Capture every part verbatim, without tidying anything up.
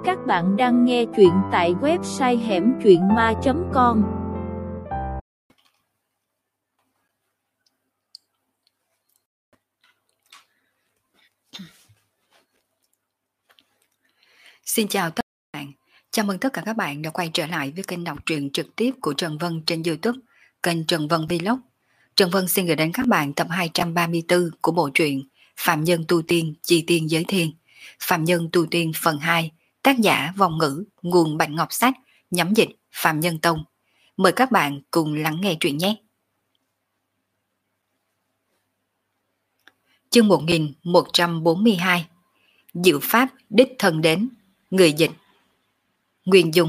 Các bạn đang nghe truyện tại website hẻm truyện ma chấm com. Xin chào tất cả các bạn. Chào mừng tất cả các bạn đã quay trở lại với kênh đọc truyện trực tiếp của Trần Vân trên YouTube, kênh Trần Vân Vlog. Trần Vân xin gửi đến các bạn tập hai trăm ba mươi tư của bộ truyện Phạm Nhân Tu Tiên Chi Tiên Giới Thiên. Phạm Nhân Tu Tiên phần hai, tác giả Vong Ngữ, nguồn Bạch Ngọc Sách, nhắm dịch Phạm Nhân Tông. Mời các bạn cùng lắng nghe truyện nhé. Chương một nghìn một trăm bốn mươi hai, Diệu Pháp đích thân đến. Người dịch Nguyên Dung.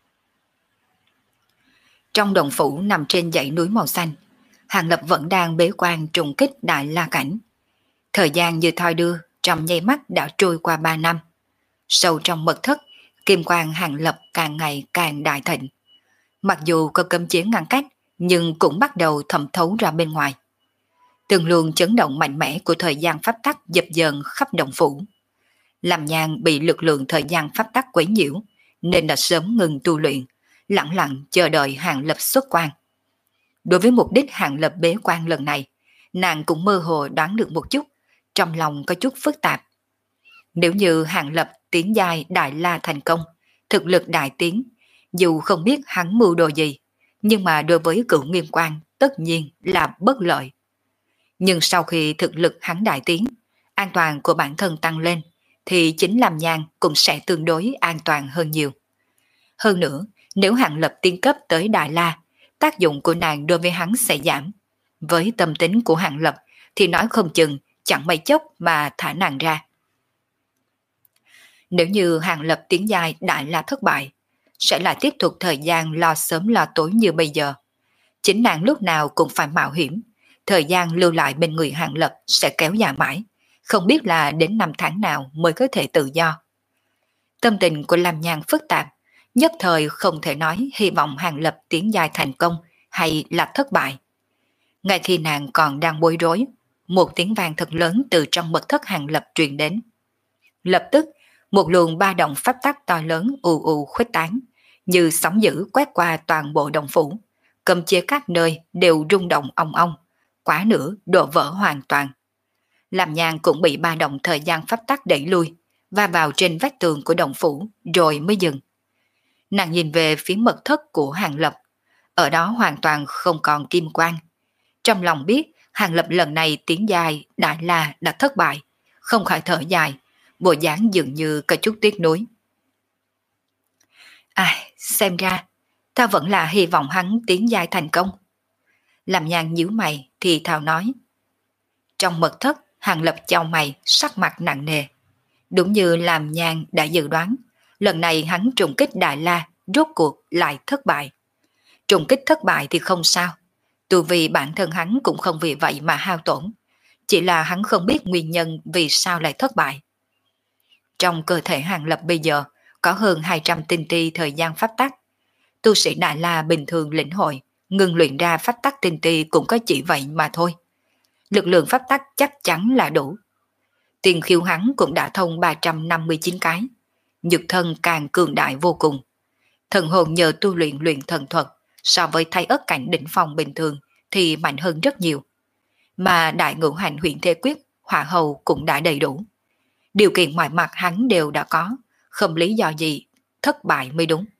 Trong động phủ nằm trên dãy núi màu xanh, Hàng Lập vẫn đang bế quan trùng kích Đại La Cảnh. Thời gian như thoi đưa, trong nháy mắt đã trôi qua ba năm. Sâu trong mật thất, kim quang Hàng Lập càng ngày càng đại thịnh. Mặc dù có cấm chế ngăn cách, nhưng cũng bắt đầu thẩm thấu ra bên ngoài. Từng luồng chấn động mạnh mẽ của thời gian pháp tắc dập dờn khắp động phủ. Làm Nhàn bị lực lượng thời gian pháp tắc quấy nhiễu, nên đã sớm ngừng tu luyện, lặng lặng chờ đợi Hàng Lập xuất quan. Đối với mục đích Hàng Lập bế quan lần này, nàng cũng mơ hồ đoán được một chút, trong lòng có chút phức tạp. Nếu như Hàng Lập tiến giai Đại La thành công, thực lực đại tiến, dù không biết hắn mưu đồ gì, nhưng mà đối với Cửu Nghiêm Quan tất nhiên là bất lợi. Nhưng sau khi thực lực hắn đại tiến, an toàn của bản thân tăng lên, thì chính Làm Nhàn cũng sẽ tương đối an toàn hơn nhiều. Hơn nữa, nếu Hàng Lập tiến cấp tới Đại La, tác dụng của nàng đối với hắn sẽ giảm. Với tâm tính của Hàng Lập thì nói không chừng chẳng mấy chốc mà thả nàng ra. Nếu như Hàng Lập tiến giai Đại La thất bại, sẽ là tiếp tục thời gian lo sớm lo tối như bây giờ. Chính nàng lúc nào cũng phải mạo hiểm, thời gian lưu lại bên người Hàng Lập sẽ kéo dài mãi, không biết là đến năm tháng nào mới có thể tự do. Tâm tình của Lam Nhàn phức tạp, nhất thời không thể nói hy vọng Hàng Lập tiến giai thành công hay là thất bại. Ngay khi nàng còn đang bối rối, một tiếng vang thật lớn từ trong mật thất Hàng Lập truyền đến. Lập tức, một luồng ba động pháp tắc to lớn ù ù khuếch tán, như sóng dữ quét qua toàn bộ động phủ, cấm chế các nơi đều rung động ong ong, quá nữa đổ vỡ hoàn toàn. Làm Nhàn cũng bị ba động thời gian pháp tắc đẩy lui, va vào trên vách tường của động phủ rồi mới dừng. Nàng nhìn về phía mật thất của Hàng Lập, ở đó hoàn toàn không còn kim quang. Trong lòng biết Hàng Lập lần này tiến giai Đại La đã thất bại, không khỏi thở dài, bộ dáng dường như có chút tiếc nuối. Ai, xem ra ta vẫn là hy vọng hắn tiến giai thành công. Làm Nhàn nhíu mày thì thào nói. Trong mật thất, Hàng Lập chau mày, sắc mặt nặng nề. Đúng như Làm Nhàn đã dự đoán, lần này hắn trùng kích Đại La rốt cuộc lại thất bại. Trùng kích thất bại thì không sao, tu vì bản thân hắn cũng không vì vậy mà hao tổn, chỉ là hắn không biết nguyên nhân vì sao lại thất bại. Trong cơ thể Hàng Lập bây giờ có hơn hai trăm tinh ti thời gian pháp tắc. Tu sĩ Đại La bình thường lĩnh hội, ngừng luyện ra pháp tắc tinh ti cũng có chỉ vậy mà thôi. Lực lượng pháp tắc chắc chắn là đủ. Tiền khiêu hắn cũng đã thông ba trăm năm mươi chín cái. Nhược thân càng cường đại vô cùng. Thần hồn nhờ tu luyện luyện thần thuật, so với thay ớt cảnh đỉnh phong bình thường thì mạnh hơn rất nhiều. Mà đại ngũ hành huyền thế quyết, hỏa hầu cũng đã đầy đủ. Điều kiện mọi mặt hắn đều đã có, không lý do gì thất bại mới đúng.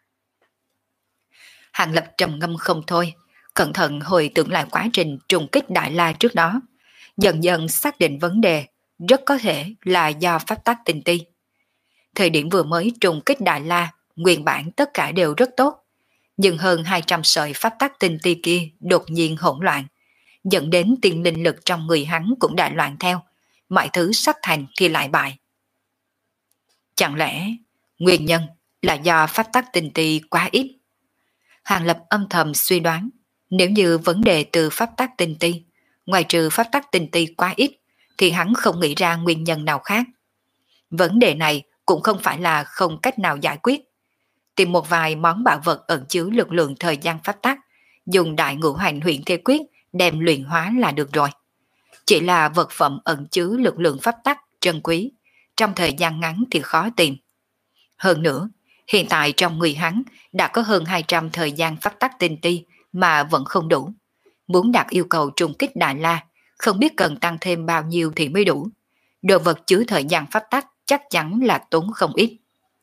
Hàng Lập trầm ngâm không thôi, cẩn thận hồi tưởng lại quá trình trùng kích Đại La trước đó, dần dần xác định vấn đề, rất có thể là do pháp tắc tinh ti. Thời điểm vừa mới trùng kích Đại La, nguyên bản tất cả đều rất tốt, nhưng hơn hai trăm sợi pháp tắc tinh ti kia đột nhiên hỗn loạn, dẫn đến tiền linh lực trong người hắn cũng đã loạn theo, mọi thứ sắp thành thì lại bại. Chẳng lẽ nguyên nhân là do pháp tắc tinh ti quá ít? Hàng Lập âm thầm suy đoán, nếu như vấn đề từ pháp tắc tinh ti, ngoài trừ pháp tắc tinh ti quá ít, thì hắn không nghĩ ra nguyên nhân nào khác. Vấn đề này cũng không phải là không cách nào giải quyết. Tìm một vài món bảo vật ẩn chứa lực lượng thời gian pháp tắc, dùng đại ngũ hành huyền thế quyết đem luyện hóa là được rồi. Chỉ là vật phẩm ẩn chứa lực lượng pháp tắc trân quý, trong thời gian ngắn thì khó tìm. Hơn nữa, hiện tại trong người hắn đã có hơn hai trăm thời gian pháp tắc tinh ti mà vẫn không đủ. Muốn đạt yêu cầu trùng kích Đại La, không biết cần tăng thêm bao nhiêu thì mới đủ. Đồ vật chứa thời gian pháp tắc chắc chắn là tốn không ít.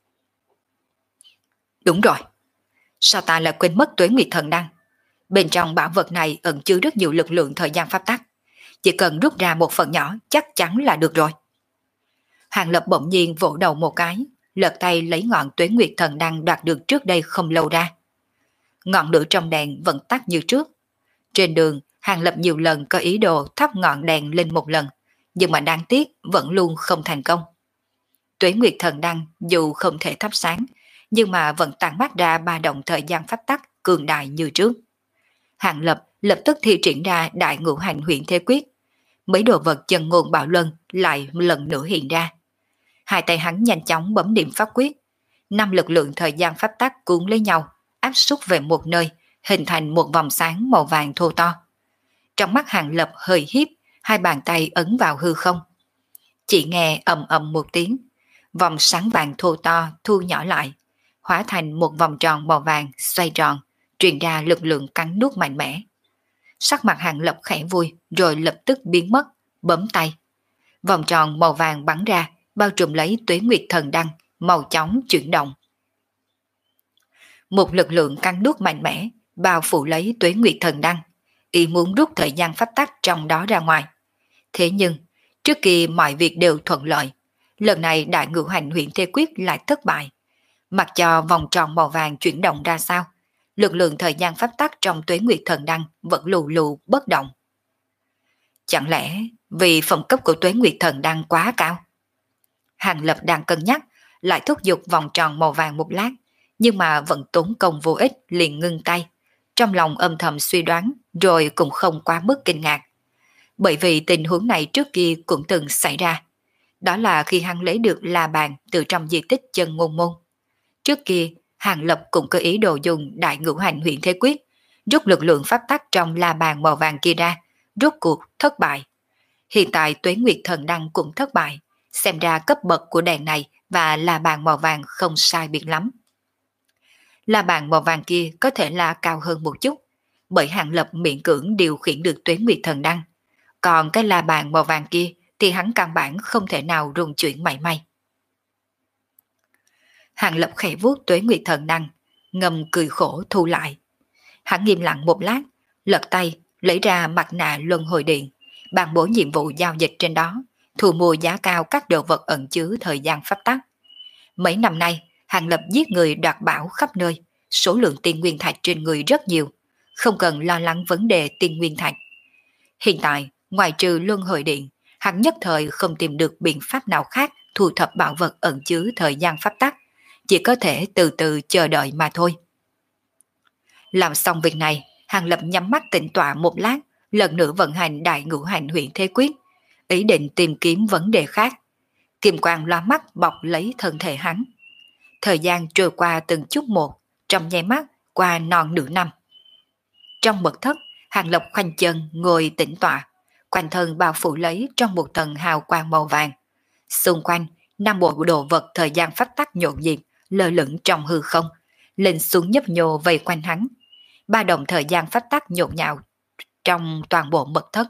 Đúng rồi, sao ta lại quên mất Tuế Nguyệt Thần Đăng? Bên trong bảo vật này ẩn chứa rất nhiều lực lượng thời gian pháp tắc. Chỉ cần rút ra một phần nhỏ chắc chắn là được rồi. Hàng Lập bỗng nhiên vỗ đầu một cái, lật tay lấy ngọn Tuế Nguyệt Thần Đăng đoạt được trước đây không lâu ra. Ngọn lửa trong đèn vẫn tắt như trước. Trên đường, Hàng Lập nhiều lần có ý đồ thắp ngọn đèn lên một lần, nhưng mà đáng tiếc vẫn luôn không thành công. Tuế Nguyệt Thần Đăng dù không thể thắp sáng, nhưng mà vẫn tản mát ra ba động thời gian pháp tắc cường đại như trước. Hàng Lập lập tức thi triển ra đại ngũ hành huyện thế quyết. Mấy đồ vật chân ngôn bạo luân lại lần nữa hiện ra. Hai tay hắn nhanh chóng bấm điểm pháp quyết. Năm lực lượng thời gian pháp tắc cuốn lấy nhau, áp xúc về một nơi, hình thành một vòng sáng màu vàng thô to. Trong mắt Hàng Lập hơi híp, hai bàn tay ấn vào hư không. Chỉ nghe ầm ầm một tiếng, vòng sáng vàng thô to thu nhỏ lại, hóa thành một vòng tròn màu vàng xoay tròn, truyền ra lực lượng cắn nuốt mạnh mẽ. Sắc mặt Hàng Lập khẽ vui rồi lập tức biến mất, bấm tay. Vòng tròn màu vàng bắn ra, bao trùm lấy Tuế Nguyệt Thần Đăng, màu chóng chuyển động. Một lực lượng cắn nuốt mạnh mẽ, bao phủ lấy Tuế Nguyệt Thần Đăng, ý muốn rút thời gian pháp tắc trong đó ra ngoài. Thế nhưng, trước khi mọi việc đều thuận lợi, lần này đại ngũ hành huyện thế quyết lại thất bại. Mặc cho vòng tròn màu vàng chuyển động ra sao, lực lượng thời gian pháp tắc trong Tuế Nguyệt Thần Đăng vẫn lù lù bất động. Chẳng lẽ vì phẩm cấp của Tuế Nguyệt Thần Đăng quá cao? Hàng Lập đang cân nhắc, lại thúc giục vòng tròn màu vàng một lát, nhưng mà vẫn tốn công vô ích liền ngưng tay. Trong lòng âm thầm suy đoán, rồi cũng không quá mức kinh ngạc. Bởi vì tình huống này trước kia cũng từng xảy ra. Đó là khi hắn lấy được la bàn từ trong di tích chân ngôn môn. Trước kia, Hàng Lập cũng có ý đồ dùng đại ngũ hành huyện thế quyết, rút lực lượng pháp tắc trong la bàn màu vàng kia ra, rút cuộc thất bại. Hiện tại Tuế Nguyệt Thần Đăng cũng thất bại, xem ra cấp bậc của đèn này và la bàn màu vàng không sai biệt lắm. La bàn màu vàng kia có thể là cao hơn một chút, bởi Hàng Lập miễn cưỡng điều khiển được Tuế Nguyệt Thần Đăng. Còn cái la bàn màu vàng kia thì hắn căn bản không thể nào rung chuyển mảy may. Hàng Lập khẽ vuốt Tuế Nguyệt Thần Đăng, ngầm cười khổ thu lại. Hắn nghiêm lặng một lát, lật tay lấy ra mặt nạ luân hồi điện, bàn bố nhiệm vụ giao dịch trên đó, thu mua giá cao các đồ vật ẩn chứa thời gian pháp tắc. Mấy năm nay, Hàng Lập giết người đoạt bảo khắp nơi, số lượng tiên nguyên thạch trên người rất nhiều, không cần lo lắng vấn đề tiên nguyên thạch. Hiện tại, ngoài trừ luân hồi điện, hắn nhất thời không tìm được biện pháp nào khác thu thập bảo vật ẩn chứa thời gian pháp tắc, chỉ có thể từ từ chờ đợi mà thôi. Làm xong việc này, Hàng Lập nhắm mắt tĩnh tọa một lát, lần nữa vận hành đại ngũ hành huyện thế quyết, ý định tìm kiếm vấn đề khác. Kim quang loa mắt bọc lấy thân thể hắn. Thời gian trôi qua từng chút một, trong nháy mắt qua non nửa năm. Trong mật thất, Hàng Lập khoanh chân ngồi tĩnh tọa, quanh thân bao phủ lấy trong một tầng hào quang màu vàng. Xung quanh, năm bộ đồ vật thời gian pháp tắc nhộn nhịp, lơ lửng trong hư không, lên xuống nhấp nhô vây quanh hắn. Ba động thời gian pháp tắc nhộn nhạo trong toàn bộ mật thất.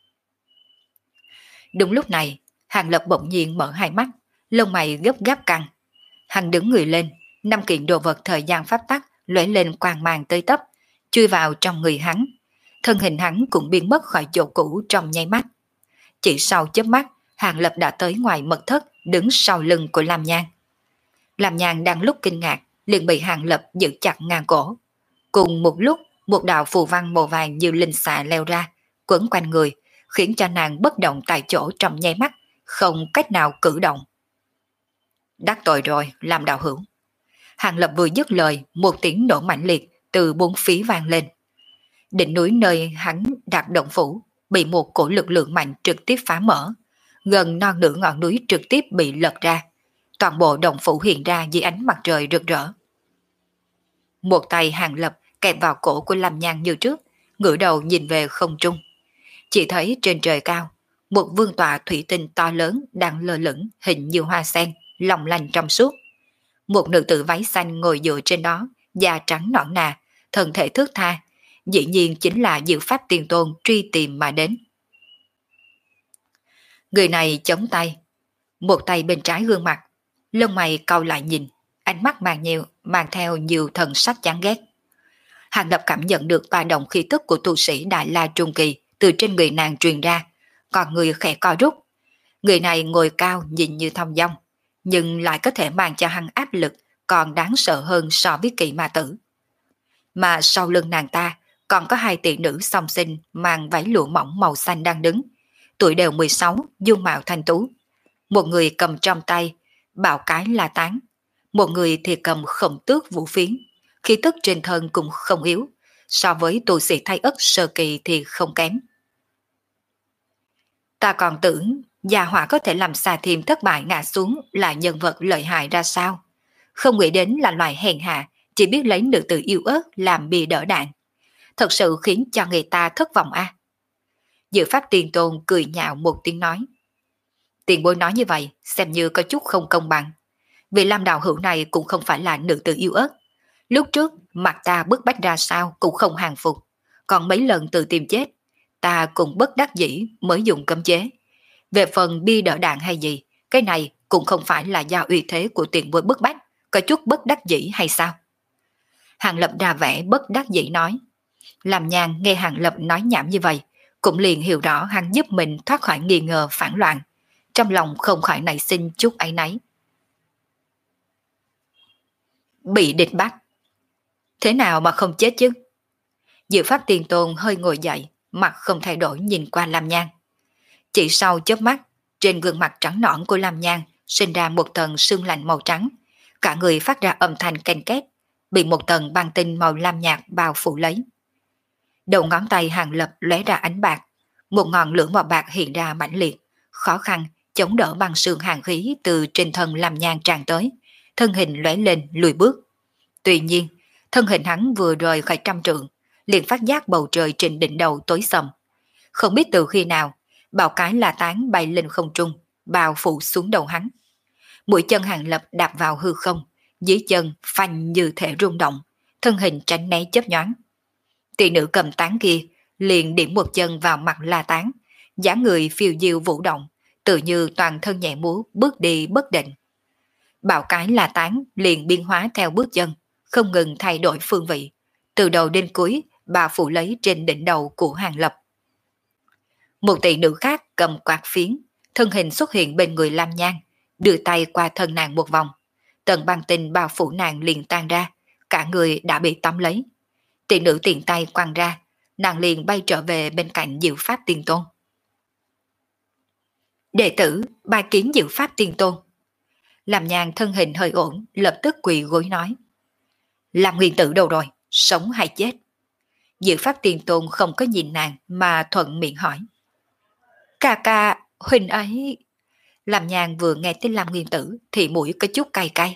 Đúng lúc này, Hàng Lập bỗng nhiên mở hai mắt, lông mày gấp gáp căng. Hắn đứng người lên, năm kiện đồ vật thời gian pháp tắc lóe lên quang mang tơi tấp, chui vào trong người hắn. Thân hình hắn cũng biến mất khỏi chỗ cũ trong nháy mắt. Chỉ sau chớp mắt, Hàng Lập đã tới ngoài mật thất, đứng sau lưng của Lam Nhan. Lam Nhan đang lúc kinh ngạc, liền bị Hàng Lập giữ chặt ngang cổ. Cùng một lúc, một đạo phù văn màu vàng như linh xà leo ra, quấn quanh người, khiến cho nàng bất động tại chỗ trong nháy mắt, không cách nào cử động. Đắc tội rồi, làm đạo hữu. Hàng Lập vừa dứt lời, một tiếng nổ mạnh liệt từ bốn phía vang lên. Đỉnh núi nơi hắn đặt động phủ bị một cổ lực lượng mạnh trực tiếp phá mở, gần non nửa ngọn núi trực tiếp bị lật ra. Toàn bộ động phủ hiện ra dưới ánh mặt trời rực rỡ. Một tay Hàng Lập kẹp vào cổ của Lam Nhan như trước, ngửa đầu nhìn về không trung. Chỉ thấy trên trời cao, một vương tọa thủy tinh to lớn đang lơ lửng hình như hoa sen, long lanh trong suốt. Một nữ tử váy xanh ngồi dựa trên đó, da trắng nõn nà, thân thể thướt tha, dĩ nhiên chính là Diệu Pháp Tiên Tôn truy tìm mà đến. Người này chống tay, một tay bên trái gương mặt, lông mày cau lại nhìn, ánh mắt mang nhiều, mang theo nhiều thần sắc chán ghét. Hàng Lập cảm nhận được ba động khí tức của tu sĩ Đại La Trung Kỳ từ trên người nàng truyền ra, còn người khẽ co rút. Người này ngồi cao nhìn như thong dong, nhưng lại có thể mang cho hắn áp lực còn đáng sợ hơn so với Kỵ Ma Tử. Mà sau lưng nàng ta còn có hai tỷ nữ song sinh mang váy lụa mỏng màu xanh đang đứng, tuổi đều mười sáu, dung mạo thanh tú. Một người cầm trong tay bạo cái la tán, một người thì cầm khổng tước vũ phiến, khí tức trên thân cũng không yếu, so với tu sĩ Thái Ất sơ kỳ thì không kém. Ta còn tưởng gia hỏa có thể làm xà thiềm thất bại ngã xuống là nhân vật lợi hại ra sao, không nghĩ đến là loài hèn hạ, chỉ biết lấy nữ tử yêu ớt làm bì đỡ đạn. Thật sự khiến cho người ta thất vọng a. À? Diệu Pháp Tiên Tôn cười nhạo một tiếng nói. Tiền bối nói như vậy xem như có chút không công bằng. Vì Lam đạo hữu này cũng không phải là nữ tử yêu ớt. Lúc trước mặt ta bức bách ra sao cũng không hàng phục, còn mấy lần tự tìm chết, ta cũng bất đắc dĩ mới dùng cấm chế. Về phần bi đỡ đạn hay gì, cái này cũng không phải là do uy thế của tiền bối bức bách, có chút bất đắc dĩ hay sao? Hàng Lập ra vẻ bất đắc dĩ nói. Làm Nhàn nghe Hàng Lập nói nhảm như vậy, cũng liền hiểu rõ hắn giúp mình thoát khỏi nghi ngờ phản loạn, trong lòng không khỏi nảy sinh chút áy náy. Bị địch bắt, thế nào mà không chết chứ? Diệu Pháp Tiên Tôn hơi ngồi dậy, mặt không thay đổi nhìn qua Lam Nhan. Chỉ sau chớp mắt, trên gương mặt trắng nõn của Lam Nhan sinh ra một tầng sương lạnh màu trắng, cả người phát ra âm thanh canh két, bị một tầng băng tinh màu lam nhạt bao phủ lấy. Đầu ngón tay Hàng Lập lóe ra ánh bạc, một ngọn lửa màu bạc hiện ra mãnh liệt, khó khăn chống đỡ băng sương hàn khí từ trên thân Lam Nhan tràn tới, thân hình lóe lên lùi bước. Tuy nhiên, thân hình hắn vừa rời khỏi trăm trượng, liền phát giác bầu trời trên đỉnh đầu tối sầm. Không biết từ khi nào, bào cái la tán bay lên không trung, bao phủ xuống đầu hắn. Mũi chân Hàng Lập đạp vào hư không, dưới chân phanh như thể rung động, thân hình tránh né chớp nhoáng. Tỷ nữ cầm tán kia liền điểm một chân vào mặt la tán, dáng người phiêu diêu vũ động, tự như toàn thân nhẹ múa bước đi bất định. Bạo cái la tán liền biến hóa theo bước chân, không ngừng thay đổi phương vị, từ đầu đến cuối bà phủ lấy trên đỉnh đầu của Hàng Lập. Một tỷ nữ khác cầm quạt phiến, thân hình xuất hiện bên người Lam Nhan, đưa tay qua thân nàng một vòng, tầng băng tinh bao phủ nàng liền tan ra, cả người đã bị tóm lấy. Tỷ nữ tiện tay quăng ra, nàng liền bay trở về bên cạnh Diệu Pháp Tiên Tôn. Đệ tử bài kiến Diệu Pháp Tiên Tôn. Lam Nhan thân hình hơi ổn, lập tức quỳ gối nói. Làm nguyên tử đâu rồi, sống hay chết? Diệu Pháp Tiên Tôn không có nhìn nàng mà thuận miệng hỏi. Ca ca, huynh ấy... Lam Nhan vừa nghe tiếng Lam Nguyên Tử thì mũi có chút cay cay.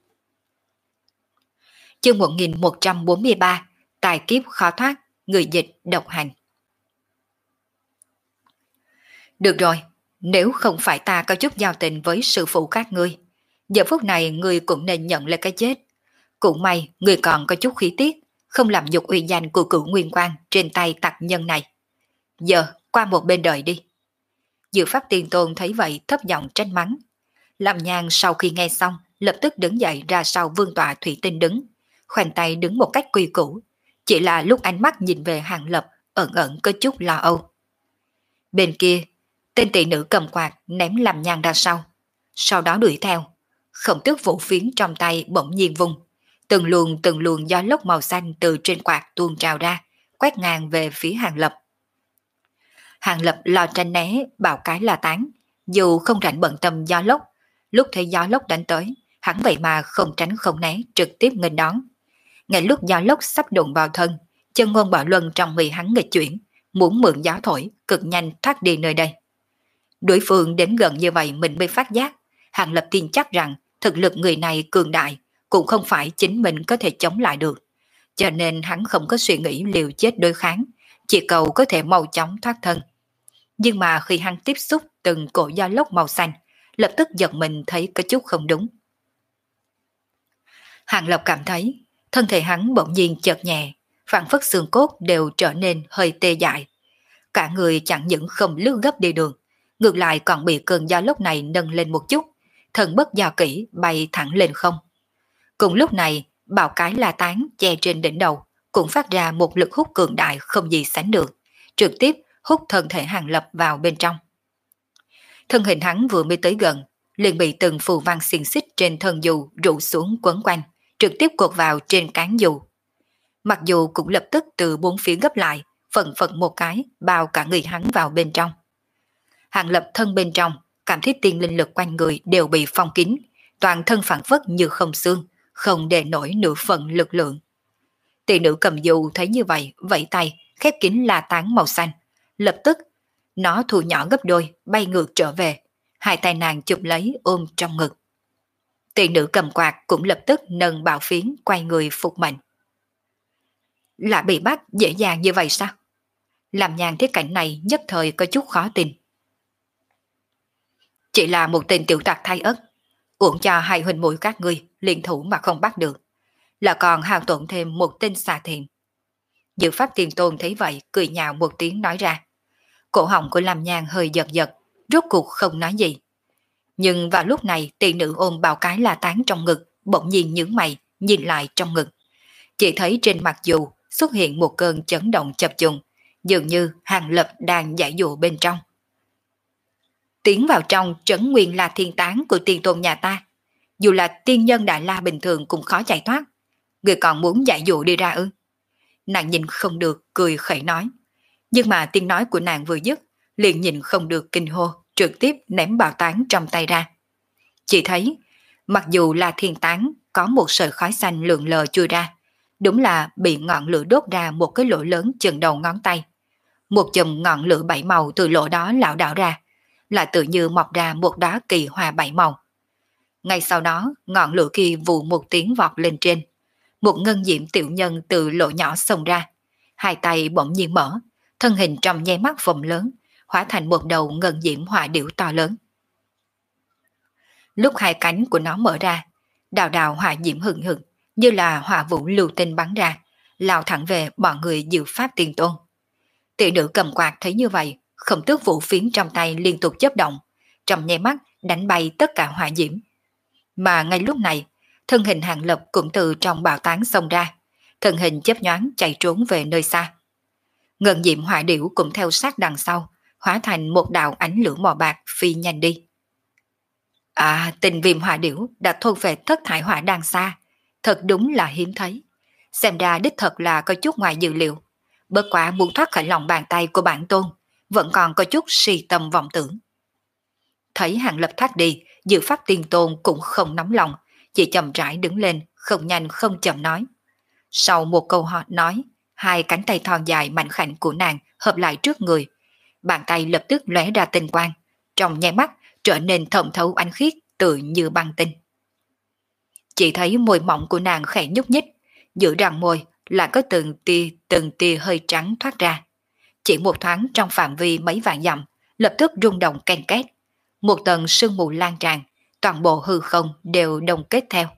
Chương một nghìn một trăm bốn mươi ba, tài kiếp khó thoát, người dịch độc hành. Được rồi, nếu không phải ta có chút giao tình với sư phụ các ngươi, giờ phút này ngươi cũng nên nhận lấy cái chết. Cũng may ngươi còn có chút khí tiết, không làm nhục uy danh của cửu nguyên quan trên tay tặc nhân này. Giờ qua một bên đời đi. Diệu Pháp Tiên Tôn thấy vậy thấp giọng trách mắng. Lam Nhan sau khi nghe xong lập tức đứng dậy ra sau vương tọa thủy tinh đứng, khoanh tay đứng một cách quy củ, chỉ là lúc ánh mắt nhìn về Hàng Lập ẩn ẩn có chút lo âu. Bên kia, tên tỷ nữ cầm quạt ném Lam Nhan ra sau, sau đó đuổi theo. Khổng tước vũ phiến trong tay bỗng nhiên vung, từng luồng từng luồng gió lốc màu xanh từ trên quạt tuôn trào ra, quét ngang về phía Hàng Lập. Hàng Lập lo tranh né bảo cái la tán, dù không rảnh bận tâm gió lốc, lúc thấy gió lốc đánh tới, hắn vậy mà không tránh không né trực tiếp nghênh đón. Ngay lúc gió lốc sắp đụng vào thân, chân ngôn bảo luân trong người hắn nghịch chuyển, muốn mượn gió thổi, cực nhanh thoát đi nơi đây. Đối phương đến gần như vậy mình mới phát giác, Hàng Lập tin chắc rằng thực lực người này cường đại, cũng không phải chính mình có thể chống lại được. Cho nên hắn không có suy nghĩ liều chết đối kháng, chỉ cầu có thể mau chóng thoát thân. Nhưng mà khi hắn tiếp xúc từng cổ gió lốc màu xanh, lập tức giật mình thấy có chút không đúng. Hàng Lập cảm thấy thân thể hắn bỗng nhiên chợt nhẹ, phảng phất xương cốt đều trở nên hơi tê dại. Cả người chẳng những không lướt gấp đi đường, ngược lại còn bị cơn gió lúc này nâng lên một chút, thần bất do kỹ bay thẳng lên không. Cùng lúc này, bào cái la tán che trên đỉnh đầu cũng phát ra một lực hút cường đại không gì sánh được, trực tiếp hút thân thể Hàng Lập vào bên trong. Thân hình hắn vừa mới tới gần, liền bị từng phù văn xiềng xích trên thân dù rụ xuống quấn quanh, trực tiếp cột vào trên cán dù. Mặc dù cũng lập tức từ bốn phía gấp lại, phần phật một cái bao cả người hắn vào bên trong. Hàng Lập thân bên trong, cảm thấy tiên linh lực quanh người đều bị phong kín, toàn thân phản phất như không xương, không để nổi nửa phần lực lượng. Tỷ nữ cầm dù thấy như vậy, vẫy tay, khép kín la tán màu xanh. Lập tức, nó thu nhỏ gấp đôi, bay ngược trở về, hai tay nàng chụp lấy ôm trong ngực. Tỷ nữ cầm quạt cũng lập tức nâng bảo phiến quay người phục mệnh. Là bị bắt dễ dàng như vậy sao? Làm nhàn thấy cảnh này nhất thời có chút khó tin. Chỉ là một tên tiểu tặc thay ất, uổng cho hai huynh muội các ngươi liên thủ mà không bắt được, là còn hao tổn thêm một tên xà thiện. Dự pháp tiền tôn thấy vậy cười nhạo một tiếng nói ra. Cổ họng của Lam Nhan hơi giật giật, rốt cuộc không nói gì. Nhưng vào lúc này tỷ nữ ôm bao cái la tán trong ngực, bỗng nhiên nhướng mày, nhìn lại trong ngực. Chỉ thấy trên mặt dù xuất hiện một cơn chấn động chập trùng, dường như Hàng Lập đang giải dụ bên trong. Tiến vào trong trấn nguyên là thiên tán của tiên tôn nhà ta, dù là tiên nhân đại la bình thường cũng khó chạy thoát. Người còn muốn giải dụ đi ra ư? Nàng nhìn không được, cười khẩy nói. Nhưng mà tiếng nói của nàng vừa dứt, liền nhìn không được kinh hô, trực tiếp ném bào tán trong tay ra. Chỉ thấy, mặc dù là thiên tán có một sợi khói xanh lượn lờ chui ra, đúng là bị ngọn lửa đốt ra một cái lỗ lớn chừng đầu ngón tay. Một chùm ngọn lửa bảy màu từ lỗ đó lảo đảo ra, lại tự như mọc ra một đóa kỳ hoa bảy màu. Ngay sau đó, ngọn lửa kia vù một tiếng vọt lên trên. Một ngân diễm tiểu nhân từ lỗ nhỏ xông ra, hai tay bỗng nhiên mở, thân hình trong nháy mắt phồng lớn, hóa thành một đầu ngân diễm hỏa điểu to lớn. Lúc hai cánh của nó mở ra, đào đào hỏa diễm hừng hực, như là hỏa vũ lưu tinh bắn ra, lao thẳng về bọn người dự pháp tiền tôn. Tỷ nữ cầm quạt thấy như vậy, không tước vũ phiến trong tay liên tục chớp động, trong nháy mắt đánh bay tất cả hỏa diễm. Mà ngay lúc này, thân hình Hàng Lập cũng từ trong bào tán xông ra, thân hình chớp nhoáng chạy trốn về nơi xa. Ngân diệm hỏa điểu cũng theo sát đằng sau, hóa thành một đạo ánh lửa màu bạc phi nhanh đi. À, tình viêm hỏa điểu đã thôn về thất thải hỏa đằng xa, thật đúng là hiếm thấy. Xem ra đích thật là có chút ngoài dự liệu. Bất quá muốn thoát khỏi lòng bàn tay của bản tôn, vẫn còn có chút si tâm vọng tưởng. Thấy Hàng Lập thoát đi, dự pháp tiên tôn cũng không nóng lòng, chỉ chậm rãi đứng lên, không nhanh không chậm nói. Sau một câu họ nói, hai cánh tay thon dài mạnh khảnh của nàng hợp lại trước người. Bàn tay lập tức lóe ra tinh quang, trong nháy mắt trở nên thẩm thấu ánh khiết tự như băng tinh. Chỉ thấy môi mỏng của nàng khẽ nhúc nhích, giữa răng môi lại có từng tia từng tia hơi trắng thoát ra. Chỉ một thoáng trong phạm vi mấy vạn dặm, lập tức rung động ken két. Một tầng sương mù lan tràn, toàn bộ hư không đều đồng kết theo.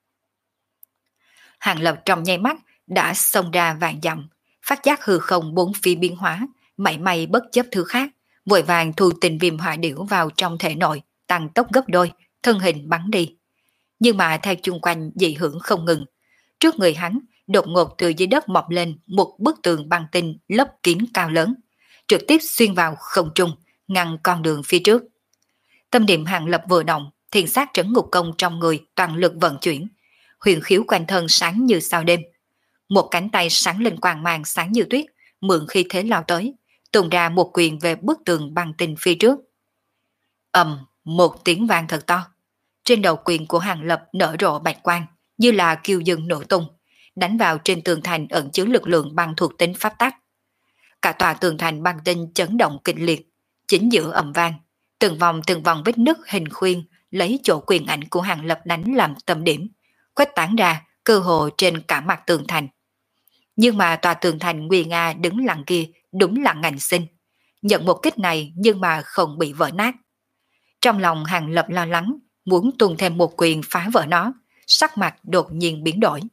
Hàng Lập trong nháy mắt đã xông ra vạn dặm, phát giác hư không bốn phía biến hóa, mảy may bất chấp thứ khác, vội vàng thu tình viêm hỏa điểu vào trong thể nội, tăng tốc gấp đôi, thân hình bắn đi. Nhưng mà theo chung quanh dị hưởng không ngừng, trước người hắn đột ngột từ dưới đất mọc lên một bức tường băng tinh lấp kín cao lớn, trực tiếp xuyên vào không trung, ngăn con đường phía trước. Tâm niệm Hàng Lập vừa động, thiền sát trấn ngục công trong người toàn lực vận chuyển, huyền khiếu quanh thân sáng như sao đêm. Một cánh tay sáng lên quang mang sáng như tuyết, mượn khi thế lao tới, tung ra một quyền về bức tường băng tinh phía trước. Ầm, một tiếng vang thật to. Trên đầu quyền của Hàng Lập nở rộ bạch quang, như là kiêu dương nổ tung, đánh vào trên tường thành ẩn chứa lực lượng băng thuộc tính pháp tắc. Cả tòa tường thành băng tinh chấn động kịch liệt, chính giữa ầm vang, từng vòng từng vòng vết nứt hình khuyên lấy chỗ quyền ảnh của Hàng Lập đánh làm tâm điểm, khuếch tán ra cơ hồ trên cả mặt tường thành. Nhưng mà tòa tường thành nguy nga đứng lặng kia đúng là ngành sinh, nhận một kích này nhưng mà không bị vỡ nát. Trong lòng Hàng Lập lo lắng, muốn tung thêm một quyền phá vỡ nó, sắc mặt đột nhiên biến đổi.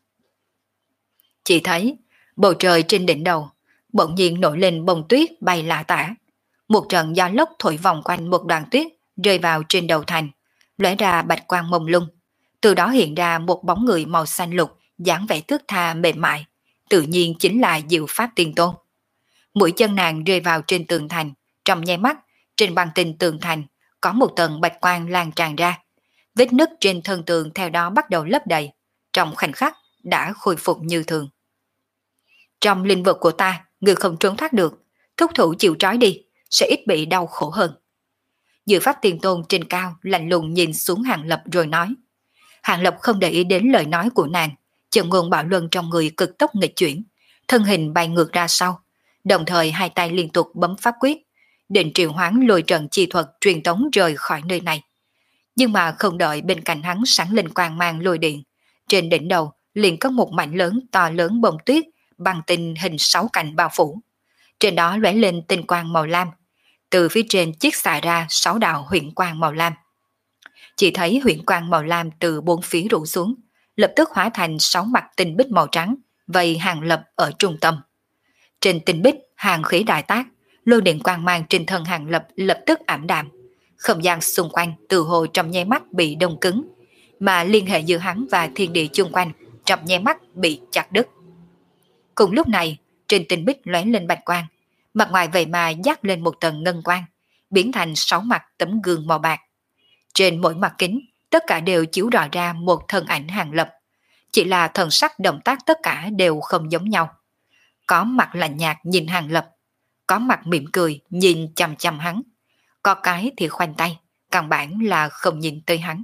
Chỉ thấy bầu trời trên đỉnh đầu bỗng nhiên nổi lên bông tuyết bay lả tả. Một trận gió lốc thổi vòng quanh một đoàn tuyết rơi vào trên đầu thành, lóe ra bạch quang mông lung. Từ đó hiện ra một bóng người màu xanh lục, dáng vẻ thướt tha mềm mại, tự nhiên chính là Diệu Pháp Tiên Tôn. Mũi chân nàng rơi vào trên tường thành, trong nháy mắt, trên băng tinh tường thành có một tầng bạch quang lan tràn ra. Vết nứt trên thân tường theo đó bắt đầu lấp đầy, trong khoảnh khắc đã khôi phục như thường. Trong lĩnh vực của ta, người không trốn thoát được, thúc thủ chịu trói đi, sẽ ít bị đau khổ hơn. Diệu Pháp Tiên Tôn trên cao lạnh lùng nhìn xuống Hàng Lập rồi nói. Hàng Lập không để ý đến lời nói của nàng, chân ngôn bạo luân trong người cực tốc nghịch chuyển, thân hình bay ngược ra sau, đồng thời hai tay liên tục bấm pháp quyết, định triệu hoán lôi trận chi thuật truyền tống rời khỏi nơi này. Nhưng mà không đợi bên cạnh hắn sáng lên quang mang lôi điện, trên đỉnh đầu liền có một mảnh lớn to lớn bông tuyết bằng tinh hình sáu cạnh bao phủ. Trên đó lóe lên tinh quang màu lam, từ phía trên chiết xạ ra sáu đạo huyễn quang màu lam. Chỉ thấy huyễn quang màu lam từ bốn phía rủ xuống, lập tức hóa thành sáu mặt tinh bích màu trắng, vây Hàng Lập ở trung tâm. Trên tinh bích hàng khí đại tác, lôi điện quang mang trên thân Hàng Lập lập tức ảm đạm. Không gian xung quanh từ hồ trong nháy mắt bị đông cứng, mà liên hệ giữa hắn và thiên địa chung quanh trong nháy mắt bị chặt đứt. Cùng lúc này, trên tinh bích lóe lên bạch quang, mặt ngoài vậy mà dắt lên một tầng ngân quang, biến thành sáu mặt tấm gương màu bạc. Trên mỗi mặt kính, tất cả đều chiếu rọi ra một thân ảnh Hàng Lập. Chỉ là thần sắc động tác tất cả đều không giống nhau. Có mặt lạnh nhạt nhìn Hàng Lập, có mặt mỉm cười nhìn chằm chằm hắn, có cái thì khoanh tay, căn bản là không nhìn tới hắn.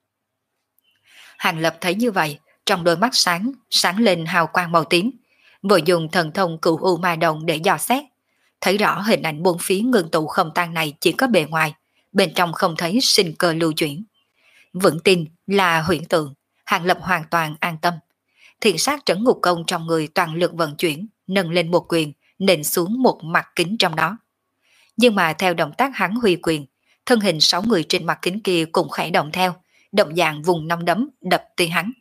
Hàng Lập thấy như vậy, trong đôi mắt sáng, sáng lên hào quang màu tím, vội dùng thần thông cửu u ma đồng để dò xét. Thấy rõ hình ảnh bốn phía ngưng tụ không tan này chỉ có bề ngoài, bên trong không thấy sinh cơ lưu chuyển. Vững tin là huyễn tượng, Hàng Lập hoàn toàn an tâm. Thiện sát trấn ngục công trong người toàn lực vận chuyển, nâng lên một quyền, nện xuống một mặt kính trong đó. Nhưng mà theo động tác hắn huy quyền, thân hình sáu người trên mặt kính kia cũng khẽ động theo, động dạng vùng nắm đấm đập tới hắn.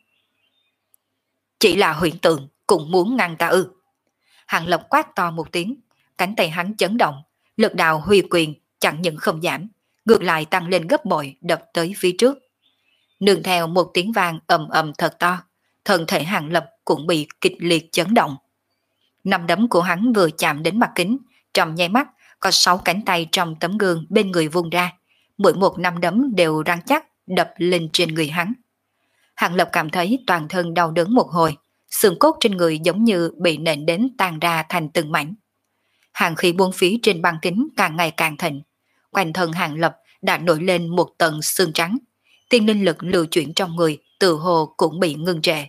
Chỉ là huyễn tượng cũng muốn ngăn ta ư? Hàng Lập quát to một tiếng, cánh tay hắn chấn động, lực đạo huy quyền chẳng những không giảm, ngược lại tăng lên gấp bội đập tới phía trước. Nương theo một tiếng vang ầm ầm thật to, thân thể Hàng Lập cũng bị kịch liệt chấn động. Nắm đấm của hắn vừa chạm đến mặt kính, trong nháy mắt có sáu cánh tay trong tấm gương bên người vung ra, mỗi một nắm đấm đều răng chắc đập lên trên người hắn. Hàng Lập cảm thấy toàn thân đau đớn một hồi, xương cốt trên người giống như bị nện đến tan ra thành từng mảnh. Hàng khí buông phía trên băng kính càng ngày càng thịnh, quanh thân Hàng Lập đã nổi lên một tầng xương trắng, tiên linh lực lưu chuyển trong người tự hồ cũng bị ngưng trệ.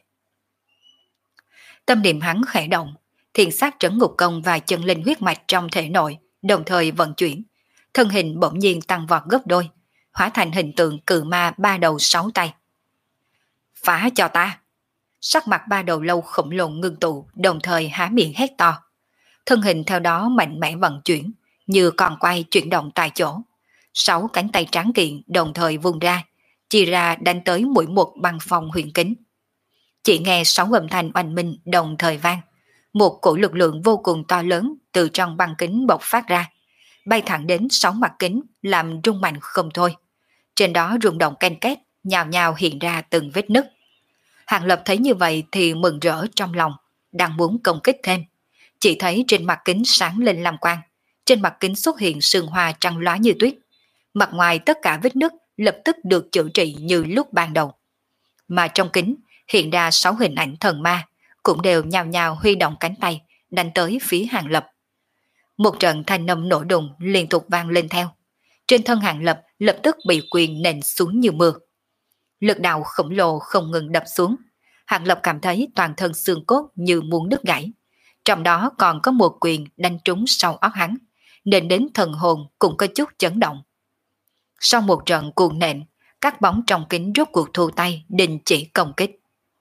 Tâm niệm hắn khẽ động, thiền sát trấn ngục công và chân linh huyết mạch trong thể nội đồng thời vận chuyển, thân hình bỗng nhiên tăng vọt gấp đôi, hóa thành hình tượng cự ma ba đầu sáu tay. Phá cho ta! Sắc mặt ba đầu lâu khổng lồ ngưng tụ, đồng thời há miệng hét to. Thân hình theo đó mạnh mẽ vận chuyển, như còn quay chuyển động tại chỗ. Sáu cánh tay trắng kiện đồng thời vung ra, chia ra đánh tới mỗi một băng phòng huyền kính. Chỉ nghe sáu âm thanh oanh minh đồng thời vang, một cổ lực lượng vô cùng to lớn từ trong băng kính bộc phát ra, bay thẳng đến sáu mặt kính làm rung mạnh không thôi. Trên đó rung động ken két, nhào nhào hiện ra từng vết nứt. Hàng Lập thấy như vậy thì mừng rỡ trong lòng, đang muốn công kích thêm. Chỉ thấy trên mặt kính sáng lên lam quang, trên mặt kính xuất hiện sương hoa trắng lóa như tuyết. Mặt ngoài tất cả vết nứt lập tức được chữa trị như lúc ban đầu. Mà trong kính hiện ra sáu hình ảnh thần ma, cũng đều nhào nhào huy động cánh tay, đánh tới phía Hàng Lập. Một trận thanh âm nổ đùng liên tục vang lên theo. Trên thân Hàng Lập lập tức bị quyền nện xuống như mưa. Lực đạo khổng lồ không ngừng đập xuống. Hàng Lập cảm thấy toàn thân xương cốt như muốn đứt gãy. Trong đó còn có một quyền đánh trúng sau óc hắn, nên đến thần hồn cũng có chút chấn động. Sau một trận cuồng nện, các bóng trong kính rốt cuộc thu tay đình chỉ công kích.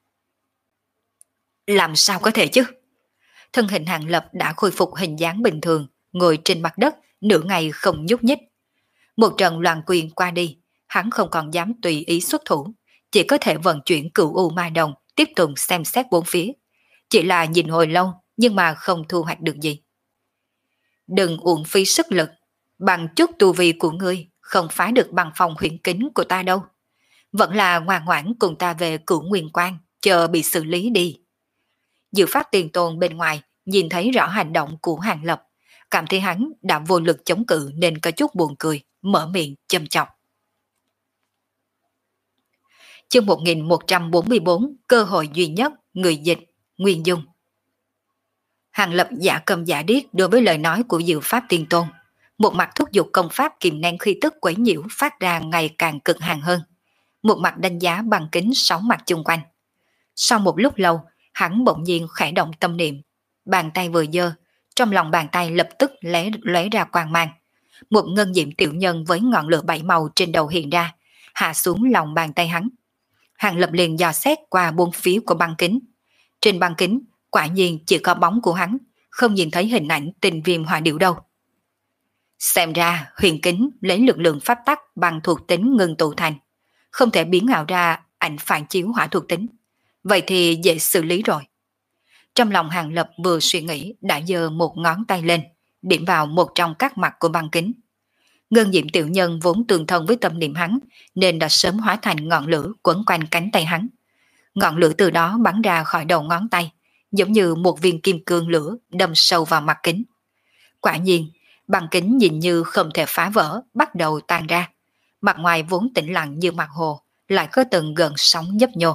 Làm sao có thể chứ? Thân hình Hàng Lập đã khôi phục hình dáng bình thường, ngồi trên mặt đất nửa ngày không nhúc nhích. Một trận loạn quyền qua đi, hắn không còn dám tùy ý xuất thủ, chỉ có thể vận chuyển cửu u ma đồng tiếp tục xem xét bốn phía. Chỉ là nhìn hồi lâu nhưng mà không thu hoạch được gì. Đừng uổng phí sức lực, bằng chút tu vi của ngươi không phá được bằng phòng huyền kính của ta đâu. Vẫn là ngoan ngoãn cùng ta về Cửu Nguyên Quan, chờ bị xử lý đi. Dự pháp tiền tôn bên ngoài nhìn thấy rõ hành động của Hàng Lập, cảm thấy hắn đã vô lực chống cự nên có chút buồn cười, mở miệng châm chọc. Chương một nghìn một trăm bốn mươi bốn, cơ hội duy nhất, người dịch, Nguyên Dung. Hàng Lập giả cầm giả điếc đối với lời nói của Diệu Pháp Tiên Tôn, một mặt thúc giục công pháp kìm nén khí tức quấy nhiễu phát ra ngày càng cực hạn hơn, một mặt đánh giá bằng kính sáu mặt chung quanh. Sau một lúc lâu, hắn bỗng nhiên khẽ động tâm niệm, bàn tay vừa giơ, trong lòng bàn tay lập tức lóe lóe ra quang mang, một ngân diệm tiểu nhân với ngọn lửa bảy màu trên đầu hiện ra, hạ xuống lòng bàn tay hắn. Hàng Lập liền dò xét qua bốn phía của băng kính. Trên băng kính quả nhiên chỉ có bóng của hắn, không nhìn thấy hình ảnh tình viêm hỏa điểu đâu. Xem ra huyền kính lấy lực lượng pháp tắc bằng thuộc tính ngưng tụ thành, không thể biến ảo ra ảnh phản chiếu hỏa thuộc tính. Vậy thì dễ xử lý rồi. Trong lòng Hàng Lập vừa suy nghĩ đã giơ một ngón tay lên, điểm vào một trong các mặt của băng kính. Ngân diệm tiểu nhân vốn tương thân với tâm niệm hắn, nên đã sớm hóa thành ngọn lửa quấn quanh cánh tay hắn. Ngọn lửa từ đó bắn ra khỏi đầu ngón tay, giống như một viên kim cương lửa đâm sâu vào mặt kính. Quả nhiên, băng kính nhìn như không thể phá vỡ, bắt đầu tan ra. Mặt ngoài vốn tĩnh lặng như mặt hồ, lại có từng gợn sóng nhấp nhô.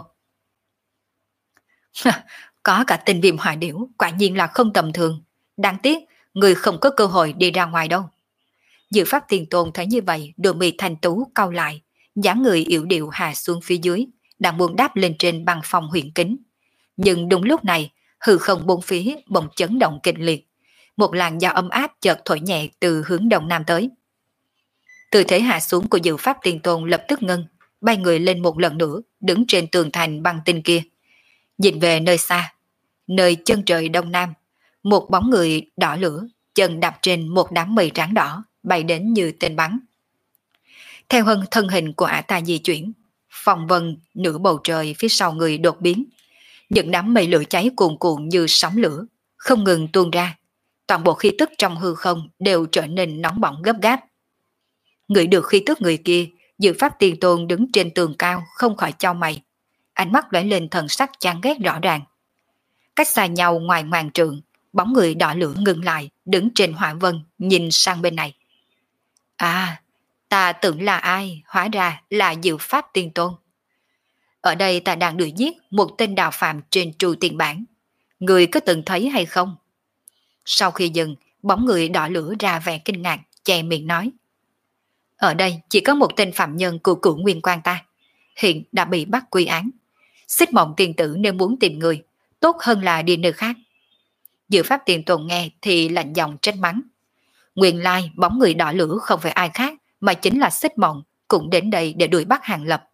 Có cả tinh viêm hỏa điểu, quả nhiên là không tầm thường. Đáng tiếc, người không có cơ hội đi ra ngoài đâu. Dự pháp tiền tôn thấy như vậy, đôi mi thanh tú cau lại, dáng người yểu điệu hạ xuống phía dưới, đang muốn đáp lên trên băng phong huyền kính. Nhưng đúng lúc này, hư không bốn phía bỗng chấn động kịch liệt. Một làn gió ấm áp chợt thổi nhẹ từ hướng đông nam tới. Tư thế hạ xuống của dự pháp tiền tôn lập tức ngưng, bay người lên một lần nữa, đứng trên tường thành băng tinh kia. Nhìn về nơi xa, nơi chân trời đông nam, một bóng người đỏ lửa, chân đạp trên một đám mây trắng đỏ, bay đến như tên bắn. Theo hơn thân hình của ả ta di chuyển, phong vân nửa bầu trời phía sau người đột biến. Những đám mây lửa cháy cuồn cuộn như sóng lửa, không ngừng tuôn ra. Toàn bộ khí tức trong hư không đều trở nên nóng bỏng gấp gáp. Người được khí tức người kia, Dự pháp tiền tôn đứng trên tường cao không khỏi chau mày. Ánh mắt lóe lên thần sắc chán ghét rõ ràng. Cách xa nhau ngoài ngàn trượng, bóng người đỏ lửa ngừng lại, đứng trên hỏa vân, nhìn sang bên này. À, ta tưởng là ai, hóa ra là Diệu Pháp Tiên Tôn. Ở đây ta đang đuổi giết một tên đạo phạm trên trụ tiền bản. Người có từng thấy hay không? Sau khi dừng, bóng người đỏ lửa ra vẻ kinh ngạc, che miệng nói. Ở đây chỉ có một tên phạm nhân của Cửu Nguyên Quan ta, hiện đã bị bắt quy án. Xích Mộng tiền tử nếu muốn tìm người, tốt hơn là đi nơi khác. Dự pháp tiền tôn nghe thì lạnh giọng trách mắng. Nguyên lai bóng người đỏ lửa không phải ai khác mà chính là Xích Mộng, cũng đến đây để đuổi bắt Hàng Lập.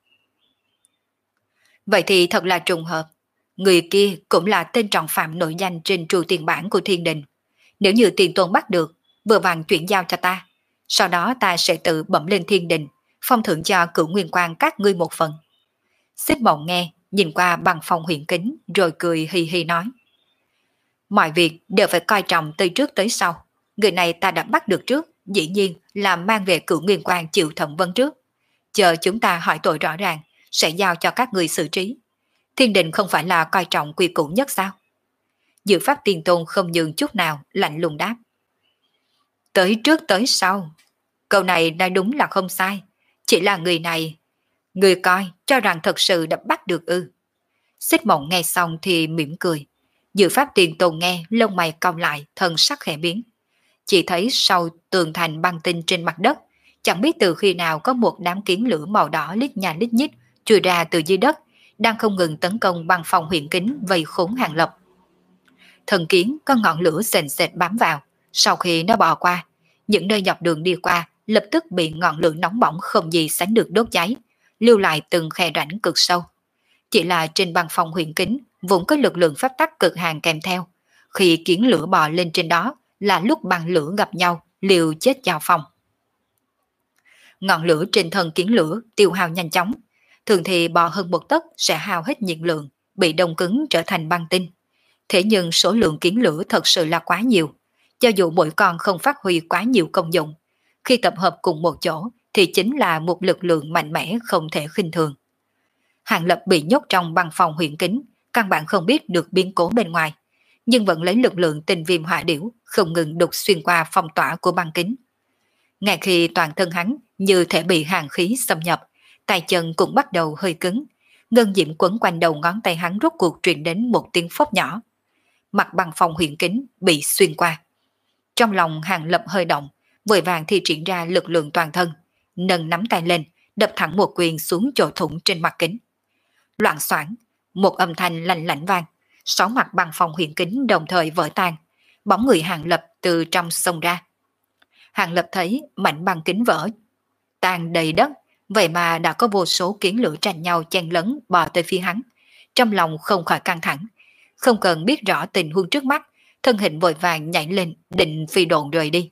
Vậy thì thật là trùng hợp. Người kia cũng là tên trọng phạm nổi danh trên trụ tiền bản của thiên đình. Nếu như tiền tôn bắt được, vừa vặn chuyển giao cho ta, sau đó ta sẽ tự bẩm lên thiên đình, phong thưởng cho Cửu Nguyên Quan các ngươi một phần. Xích Mộng nghe, nhìn qua bằng phong huyền kính, rồi cười hi hi nói. Mọi việc đều phải coi trọng từ trước tới sau. Người này ta đã bắt được trước, dĩ nhiên là mang về Cửu Nguyên Quan chịu thẩm vấn trước. Chờ chúng ta hỏi tội rõ ràng, sẽ giao cho các người xử trí. Thiên đình không phải là coi trọng quy củ nhất sao? Dự pháp tiền tôn không nhường chút nào, lạnh lùng đáp. Tới trước tới sau. Câu này nói đúng là không sai. Chỉ là người này, người coi cho rằng thật sự đã bắt được ư. Xích Mộng nghe xong thì mỉm cười. Dự pháp tiền tôn nghe, lông mày cong lại, thần sắc khẽ biến. Chỉ thấy sau tường thành băng tinh trên mặt đất, chẳng biết từ khi nào có một đám kiến lửa màu đỏ lít nhà lít nhít chui ra từ dưới đất, đang không ngừng tấn công băng phòng huyền kính vây khốn Hàng Lập. Thần kiến có ngọn lửa sền sệt bám vào, sau khi nó bò qua, những nơi dọc đường đi qua lập tức bị ngọn lửa nóng bỏng không gì sánh được đốt cháy, lưu lại từng khe rãnh cực sâu. Chỉ là trên băng phòng huyền kính vốn có lực lượng pháp tắc cực hàng kèm theo, khi kiến lửa bò lên trên đó là lúc băng lửa gặp nhau, liều chết giao phòng. Ngọn lửa trên thân kiến lửa tiêu hao nhanh chóng, Thường thì bò hơn một tấc sẽ hao hết nhiệt lượng, bị đông cứng trở thành băng tinh. Thế nhưng số lượng kiến lửa thật sự là quá nhiều. Cho dù mỗi con không phát huy quá nhiều công dụng, khi tập hợp cùng một chỗ thì chính là một lực lượng mạnh mẽ không thể khinh thường. Hàng Lập bị nhốt trong băng phòng huyền kính, căn bản không biết được biến cố bên ngoài, nhưng vẫn lấy lực lượng tinh viêm hỏa điểu không ngừng đục xuyên qua phong tỏa của băng kính. Ngay khi toàn thân hắn như thể bị hàn khí xâm nhập, tay chân cũng bắt đầu hơi cứng, ngân diễm quấn quanh đầu ngón tay hắn rốt cuộc truyền đến một tiếng phốc nhỏ. Mặt băng phòng huyền kính bị xuyên qua. Trong lòng Hàng Lập hơi động, vội vàng thi triển ra lực lượng toàn thân, nâng nắm tay lên, đập thẳng một quyền xuống chỗ thủng trên mặt kính. Loạn xoảng, một âm thanh lạnh lạnh vang, sáu mặt băng phòng huyền kính đồng thời vỡ tan, bóng người Hàng Lập từ trong xông ra. Hàng Lập thấy mảnh băng kính vỡ tan đầy đất, vậy mà đã có vô số kiến lửa tranh nhau chen lấn bò tới phía hắn. Trong lòng không khỏi căng thẳng, không cần biết rõ tình huống trước mắt, thân hình vội vàng nhảy lên định phi độn rời đi.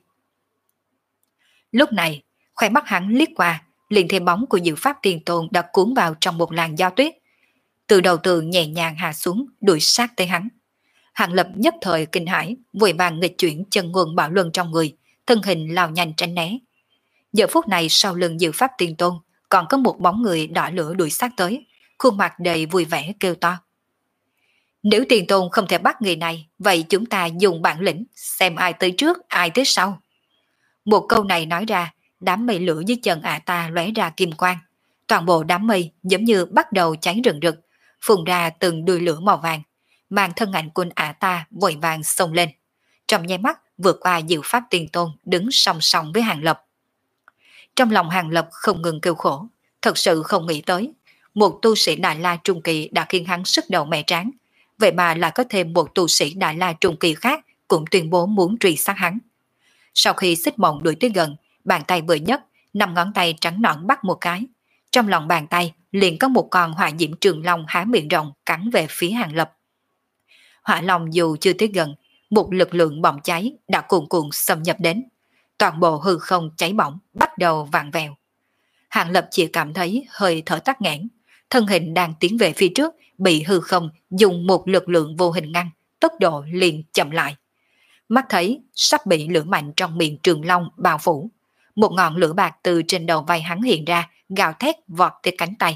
Lúc này, khoe mắt hắn liếc qua, liền thấy bóng của Diệu Pháp Tiên Tôn đã cuốn vào trong một làn gió tuyết. Từ đầu tường nhẹ nhàng hạ xuống, đuổi sát tới hắn. Hàng Lập nhất thời kinh hãi, vội vàng nghịch chuyển chân nguồn bảo luân trong người, thân hình lao nhanh tránh né. Giờ phút này sau lưng Diệu Pháp Tiên Tôn còn có một bóng người đỏ lửa đuổi sát tới, khuôn mặt đầy vui vẻ kêu to. Nếu Tiên Tôn không thể bắt người này, vậy chúng ta dùng bản lĩnh, xem ai tới trước, ai tới sau. Một câu này nói ra, đám mây lửa dưới chân ả ta lóe ra kim quang. Toàn bộ đám mây giống như bắt đầu cháy rừng rực, phun ra từng đuôi lửa màu vàng, mang thân ảnh của ả ta vội vàng xông lên. Trong nháy mắt vượt qua Diệu Pháp Tiên Tôn đứng song song với Hàng Lập. Trong lòng Hàng Lập không ngừng kêu khổ, thật sự không nghĩ tới, một tu sĩ Đại La Trung Kỳ đã khiến hắn sức đầu mẻ tráng, vậy mà lại có thêm một tu sĩ Đại La Trung Kỳ khác cũng tuyên bố muốn truy sát hắn. Sau khi Xích Mộng đuổi tới gần, bàn tay vừa nhấc, năm ngón tay trắng nõn bắt một cái. Trong lòng bàn tay liền có một con hỏa diễm trường long há miệng rộng cắn về phía Hàng Lập. Hỏa long dù chưa tới gần, một lực lượng bỏng cháy đã cuồn cuộn xâm nhập đến. Toàn bộ hư không cháy bỏng bắt đầu vặn vẹo. Hàng Lập chỉ cảm thấy hơi thở tắc nghẽn, thân hình đang tiến về phía trước bị hư không dùng một lực lượng vô hình ngăn, tốc độ liền chậm lại. Mắt thấy sắp bị lửa mạnh trong miệng trường long bao phủ, một ngọn lửa bạc từ trên đầu vai hắn hiện ra, gào thét vọt tới cánh tay.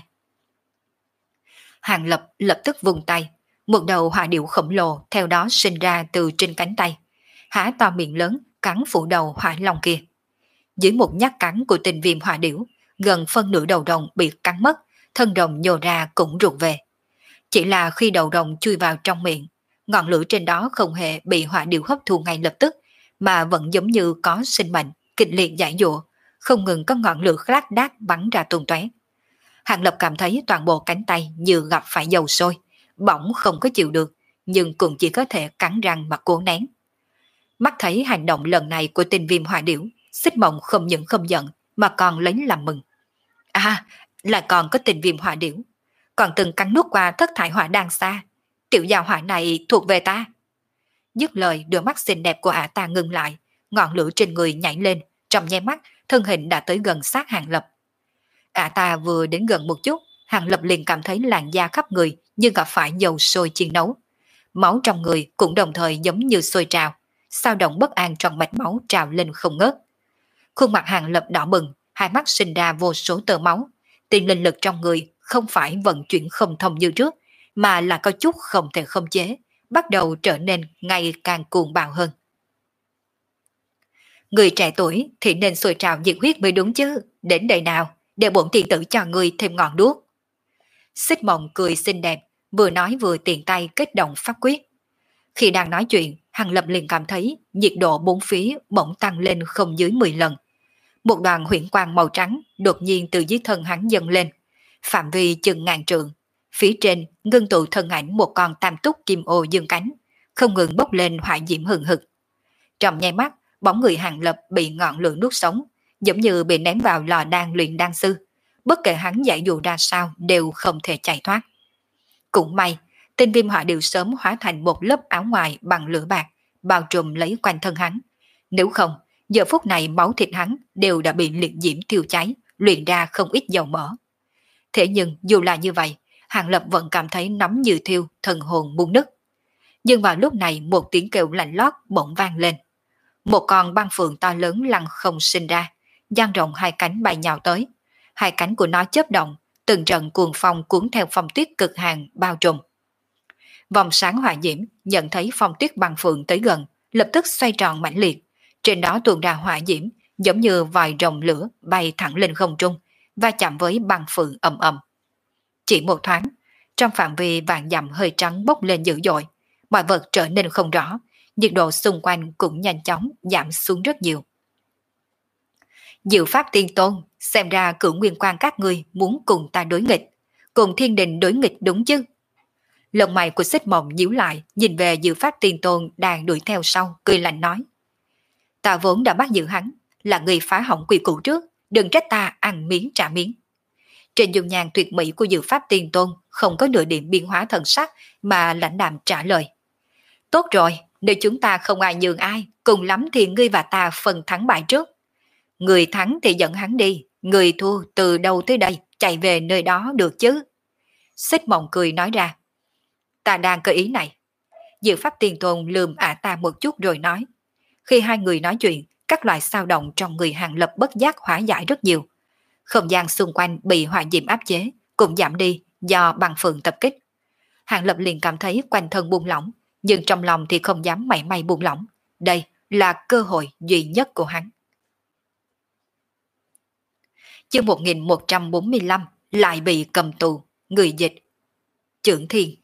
Hàng Lập lập tức vùng tay, một đầu hỏa điểu khổng lồ theo đó sinh ra từ trên cánh tay, há to miệng lớn cắn phủ đầu hỏa long kia. Dưới một nhát cắn của tình viêm hỏa điểu, gần phân nửa đầu rồng bị cắn mất, thân rồng nhô ra cũng rụt về. Chỉ là khi đầu rồng chui vào trong miệng, ngọn lửa trên đó không hề bị hỏa điểu hấp thu ngay lập tức, mà vẫn giống như có sinh mệnh, kịch liệt giải dụa, không ngừng có ngọn lửa lác đác bắn ra tung tóe. Hàng Lập cảm thấy toàn bộ cánh tay như gặp phải dầu sôi, bỏng không có chịu được, nhưng cũng chỉ có thể cắn răng mà cố nén. Mắt thấy hành động lần này của tình viêm hỏa điểu, Xích Mộng không những không giận mà còn lấy làm mừng. À, lại còn có tình viêm hỏa điểu, còn từng cắn nuốt qua thất thải hỏa đan xa, tiểu gia hỏa này thuộc về ta. Dứt lời, đôi mắt xinh đẹp của ả ta ngừng lại, ngọn lửa trên người nhảy lên, trong nháy mắt thân hình đã tới gần sát Hàng Lập. Ả ta vừa đến gần một chút, Hàng Lập liền cảm thấy làn da khắp người như gặp phải dầu sôi chiên nấu, máu trong người cũng đồng thời giống như sôi trào, sao động bất an trong mạch máu trào lên không ngớt. Khuôn mặt Hàng Lập đỏ bừng, hai mắt sinh ra vô số tơ máu, tiền linh lực trong người không phải vận chuyển không thông như trước, mà là có chút không thể khống chế, bắt đầu trở nên ngày càng cuồng bạo hơn. Người trẻ tuổi thì nên sôi trào nhiệt huyết mới đúng chứ, đến đây nào, để bổn tiền tử cho người thêm ngọn đuốc. Xích Mộng cười xinh đẹp, vừa nói vừa tiện tay kết động pháp quyết. Khi đang nói chuyện, Hàng Lập liền cảm thấy nhiệt độ bốn phía bỗng tăng lên không dưới mười lần. Một đoàn huyễn quang màu trắng đột nhiên từ dưới thân hắn dâng lên, phạm vi chừng ngàn trượng. Phía trên ngưng tụ thân ảnh một con tam túc kim ô dương cánh, không ngừng bốc lên hỏa diễm hừng hực. Trong nháy mắt, bóng người Hàng Lập bị ngọn lửa nuốt sống, giống như bị ném vào lò đan luyện đan sư. Bất kể hắn giải dụ ra sao đều không thể chạy thoát. Cũng may, tinh viêm hỏa đều sớm hóa thành một lớp áo ngoài bằng lửa bạc, bao trùm lấy quanh thân hắn. Nếu không, giờ phút này máu thịt hắn đều đã bị liệt diễm thiêu cháy, luyện ra không ít dầu mỡ. Thế nhưng dù là như vậy, Hàng Lập vẫn cảm thấy nóng như thiêu, thần hồn muốn nứt. Nhưng vào lúc này một tiếng kêu lạnh lót bỗng vang lên. Một con băng phượng to lớn lăn không sinh ra, dang rộng hai cánh bay nhào tới. Hai cánh của nó chớp động, từng trận cuồng phong cuốn theo phong tuyết cực hạn bao trùm. Vòng sáng hỏa diễm nhận thấy phong tuyết băng phượng tới gần, lập tức xoay tròn mãnh liệt. Trên đó tuôn ra hỏa diễm, giống như vòi rồng lửa bay thẳng lên không trung, và chạm với băng phượng ầm ầm. Chỉ một thoáng, trong phạm vi vạn dặm hơi trắng bốc lên dữ dội, mọi vật trở nên không rõ, nhiệt độ xung quanh cũng nhanh chóng giảm xuống rất nhiều. Diệu Pháp Tiên Tôn, xem ra cửu nguyên quan các ngươi muốn cùng ta đối nghịch, cùng thiên đình đối nghịch đúng chứ? Lông mày của Xích Mộng nhíu lại, nhìn về Diệu Pháp Tiên Tôn đang đuổi theo sau, cười lạnh nói: Ta vốn đã bắt giữ hắn, là người phá hỏng quy củ trước, đừng trách ta ăn miếng trả miếng. Trên dung nhan tuyệt mỹ của Diệu Pháp Tiên Tôn không có nửa điểm biến hóa thần sắc, mà lãnh đạm trả lời: Tốt rồi, nếu chúng ta không ai nhường ai, cùng lắm thì ngươi và ta phân thắng bại trước. Người thắng thì dẫn hắn đi, người thua từ đâu tới đây, chạy về nơi đó được chứ? Xích Mộng cười nói ra: Ta đang có ý này. Diệu Pháp Tiên Tôn lườm ả ta một chút rồi nói. Khi hai người nói chuyện, các loại sao động trong người Hàng Lập bất giác hóa giải rất nhiều. Không gian xung quanh bị hỏa diệm áp chế, cũng giảm đi do băng phượng tập kích. Hàng Lập liền cảm thấy quanh thân buông lỏng, nhưng trong lòng thì không dám mảy may buông lỏng. Đây là cơ hội duy nhất của hắn. Chương một nghìn một trăm bốn mươi lăm lại bị cầm tù, người dịch Chưởng Thiên.